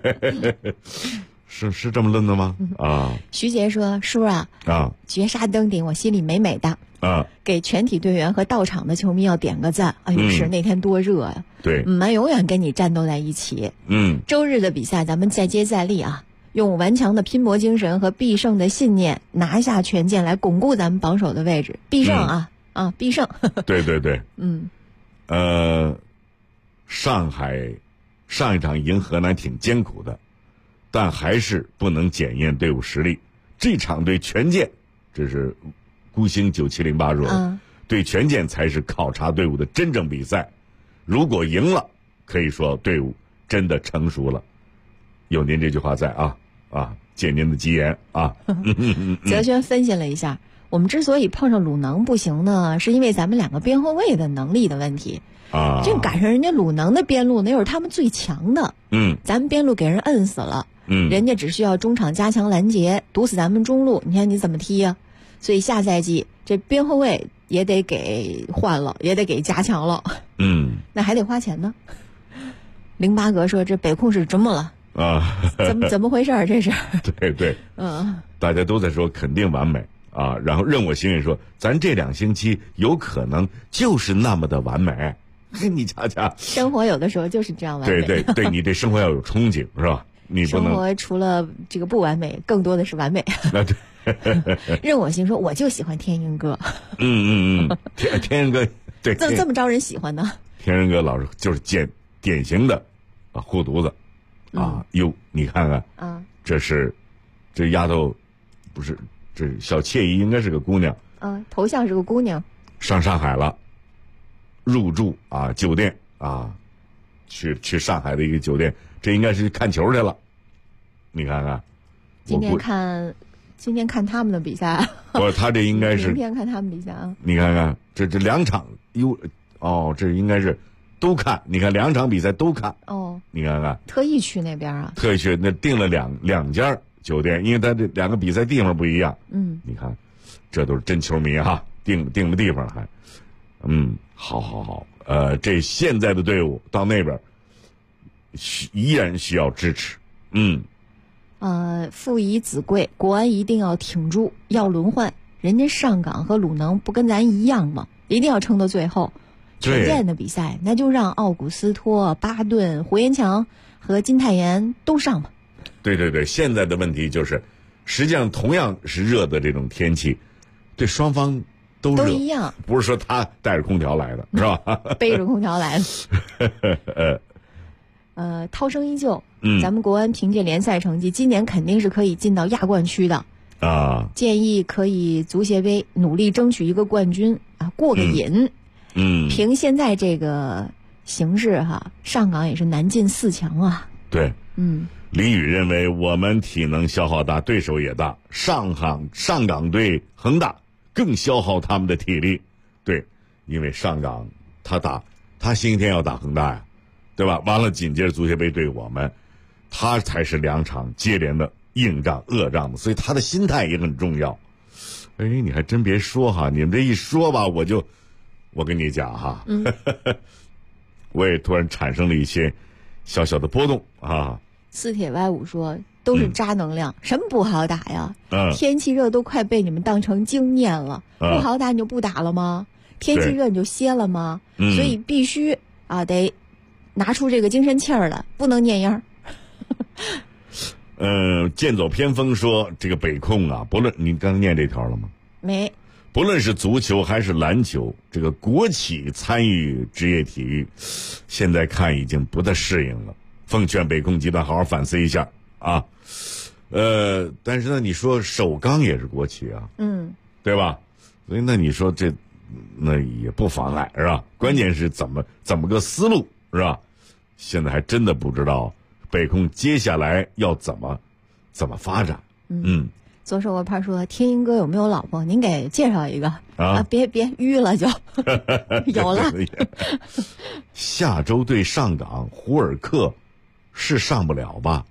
是这么论的吗？ 徐杰说：“叔绝杀登顶，我心里美美的。给全体队员和到场的球迷要点个赞。哎呦，是那天多热呀！ 对， 我们永远跟你战斗在一起。周日的比赛咱们再接再厉用顽强的拼搏精神和必胜的信念拿下权健，来巩固咱们榜首的位置，必胜必胜。 对。上海上一场赢河南挺艰苦的。但还是不能检验队伍实力。这场对权健，这是孤星9708说的，对权健才是考察队伍的真正比赛。如果赢了， 可以说队伍真的成熟了。有您这句话在啊，借您的吉言啊。 泽轩分析了一下，我们之所以碰上鲁能不行呢，是因为咱们两个边后卫的能力的问题啊。这赶上人家鲁能的边路，那又是他们最强的。咱们边路给人摁死了。人家只需要中场加强拦截，堵死咱们中路，你看你怎么踢呀？所以下赛季这边后卫也得给换了，也得给加强了。那还得花钱呢。08哥说这北控是怎么了啊？怎么回事儿？这是对，大家都在说肯定完美啊，然后任我行人说咱这2星期有可能就是那么的完美。你瞧瞧， 生活有的时候就是这样完美。 对，你对生活要有憧憬是吧？你不能生活除了这个不完美，更多的是完美。任我行说我就喜欢天鹰哥。 天鹰哥对， 这么招人喜欢呢？ 天鹰哥老师就是典型的护犊子啊！哟，你看看啊，这丫头不是这小惬意，应该是个姑娘。 头像是个姑娘。 上上海了，入住酒店去上海的一个酒店，这应该是看球去了。你看看， 今天看他们的比赛。 他这应该是明天看他们比赛啊。 你看看这2场这应该是都看。你看2场比赛都看。你看看， 特意去那边啊？ 特意去那订了两家酒店，因为他这2个比赛地方不一样。你看，这都是真球迷哈，订的地方还。好。这现在的队伍到那边依然需要支持。 父以子贵，国安一定要挺住，要轮换。人家上港和鲁能不跟咱一样吗？一定要撑到最后。全建的比赛，那就让奥古斯托、巴顿、胡延强和金泰妍都上吧。 对，现在的问题就是，实际上同样是热的这种天气，对双方都一样， 不是说他带着空调来的，是吧？ 背着空调来的。涛声依旧。咱们国安凭借联赛成绩，今年肯定是可以进到亚冠区的啊。建议可以足协杯努力争取一个冠军过个瘾。凭现在这个形势上港也是难进4强啊。 对。李宇认为我们体能消耗大，对手也大，上港对恒大更消耗他们的体力。对，因为上港他星期天要打恒大呀，对吧？完了紧接着足协杯对我们，他才是2场接连的硬仗恶仗的，所以他的心态也很重要。你还真别说你们这一说吧，我跟你讲我也突然产生了一些小小的波动啊。 四铁 Y5说都是渣能量，什么不好打呀？天气热都快被你们当成经验了，不好打你就不打了吗？天气热你就歇了吗？所以必须得拿出这个精神气儿来，不能蔫样。 剑走偏锋说这个北控不论你刚念这条了吗？ 没。 不论是足球还是篮球，这个国企参与职业体育，现在看已经不太适应了。奉劝北控集团好好反思一下啊。但是呢，你说首钢也是国企啊，对吧？所以那你说那也不妨碍是吧？关键是怎么个思路是吧？现在还真的不知道北控接下来要怎么发展。 左手我怕说天鹰哥有没有老婆？您给介绍一个别淤了就有了。 下周对上港胡尔克是上不了吧？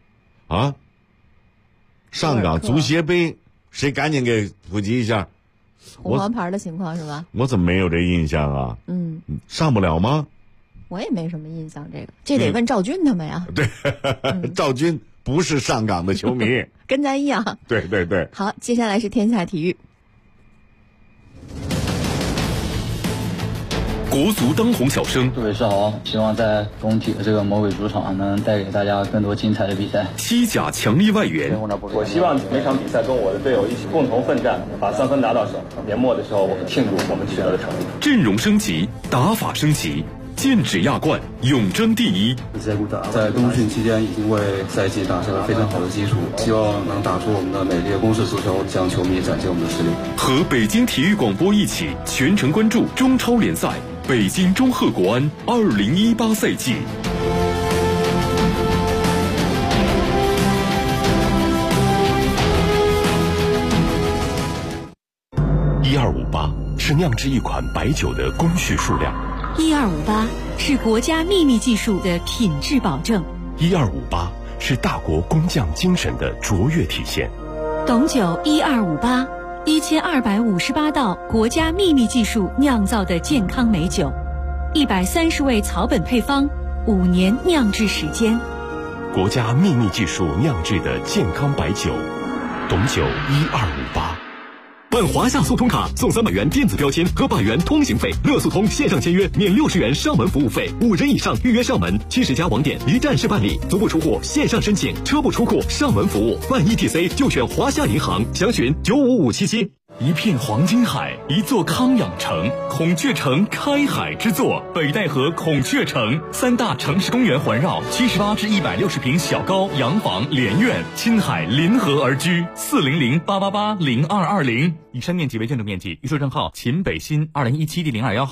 上港足协杯谁赶紧给普及一下红黄牌的情况是吧？ 我怎么没有这印象啊？上不了吗？ 我也没什么印象，这得问赵军他们呀。 对，赵军不是上港的球迷， 跟咱一样。 对。 好，接下来是天下体育。 国足当红小生， 各位是好，希望在工体的这个魔鬼主场能带给大家更多精彩的比赛。 西甲强力外援， 我希望每场比赛跟我的队友一起共同奋战，把3分拿到手。年末的时候，我们庆祝我们取得的成绩。 阵容升级，打法升级。剑指亚冠，永争第一。 在冬训期间已经为赛季打下了非常好的基础，希望能打出我们的美丽的攻势足球，向球迷展现我们的实力。 和北京体育广播一起全程关注中超联赛， 北京中赫国安2018赛季。 1258是酿制一款白酒的工序数量 ，1258是国家秘密技术的品质保证 ，1258是大国工匠精神的卓越体现。 董酒1258，1258道国家秘密技术酿造的健康美酒，130味草本配方，5年酿制时间。 国家秘密技术酿制的健康白酒，董酒1258。 办华夏速通卡送300元电子标签和100元通行费，乐速通线上签约免60元上门服务费，5人以上预约上门，70家网点一站式办理，足不出户线上申请，车不出库上门服务，办 ETC 就选华夏银行，详询95577。 一片黄金海，一座康养城，孔雀城开海之作，北戴河孔雀城，3大城市公园环绕，78至160平小高洋房连院，亲海临河而居，400-888-0220。 以上面积为建筑面积，预售证号秦北新2017第021号。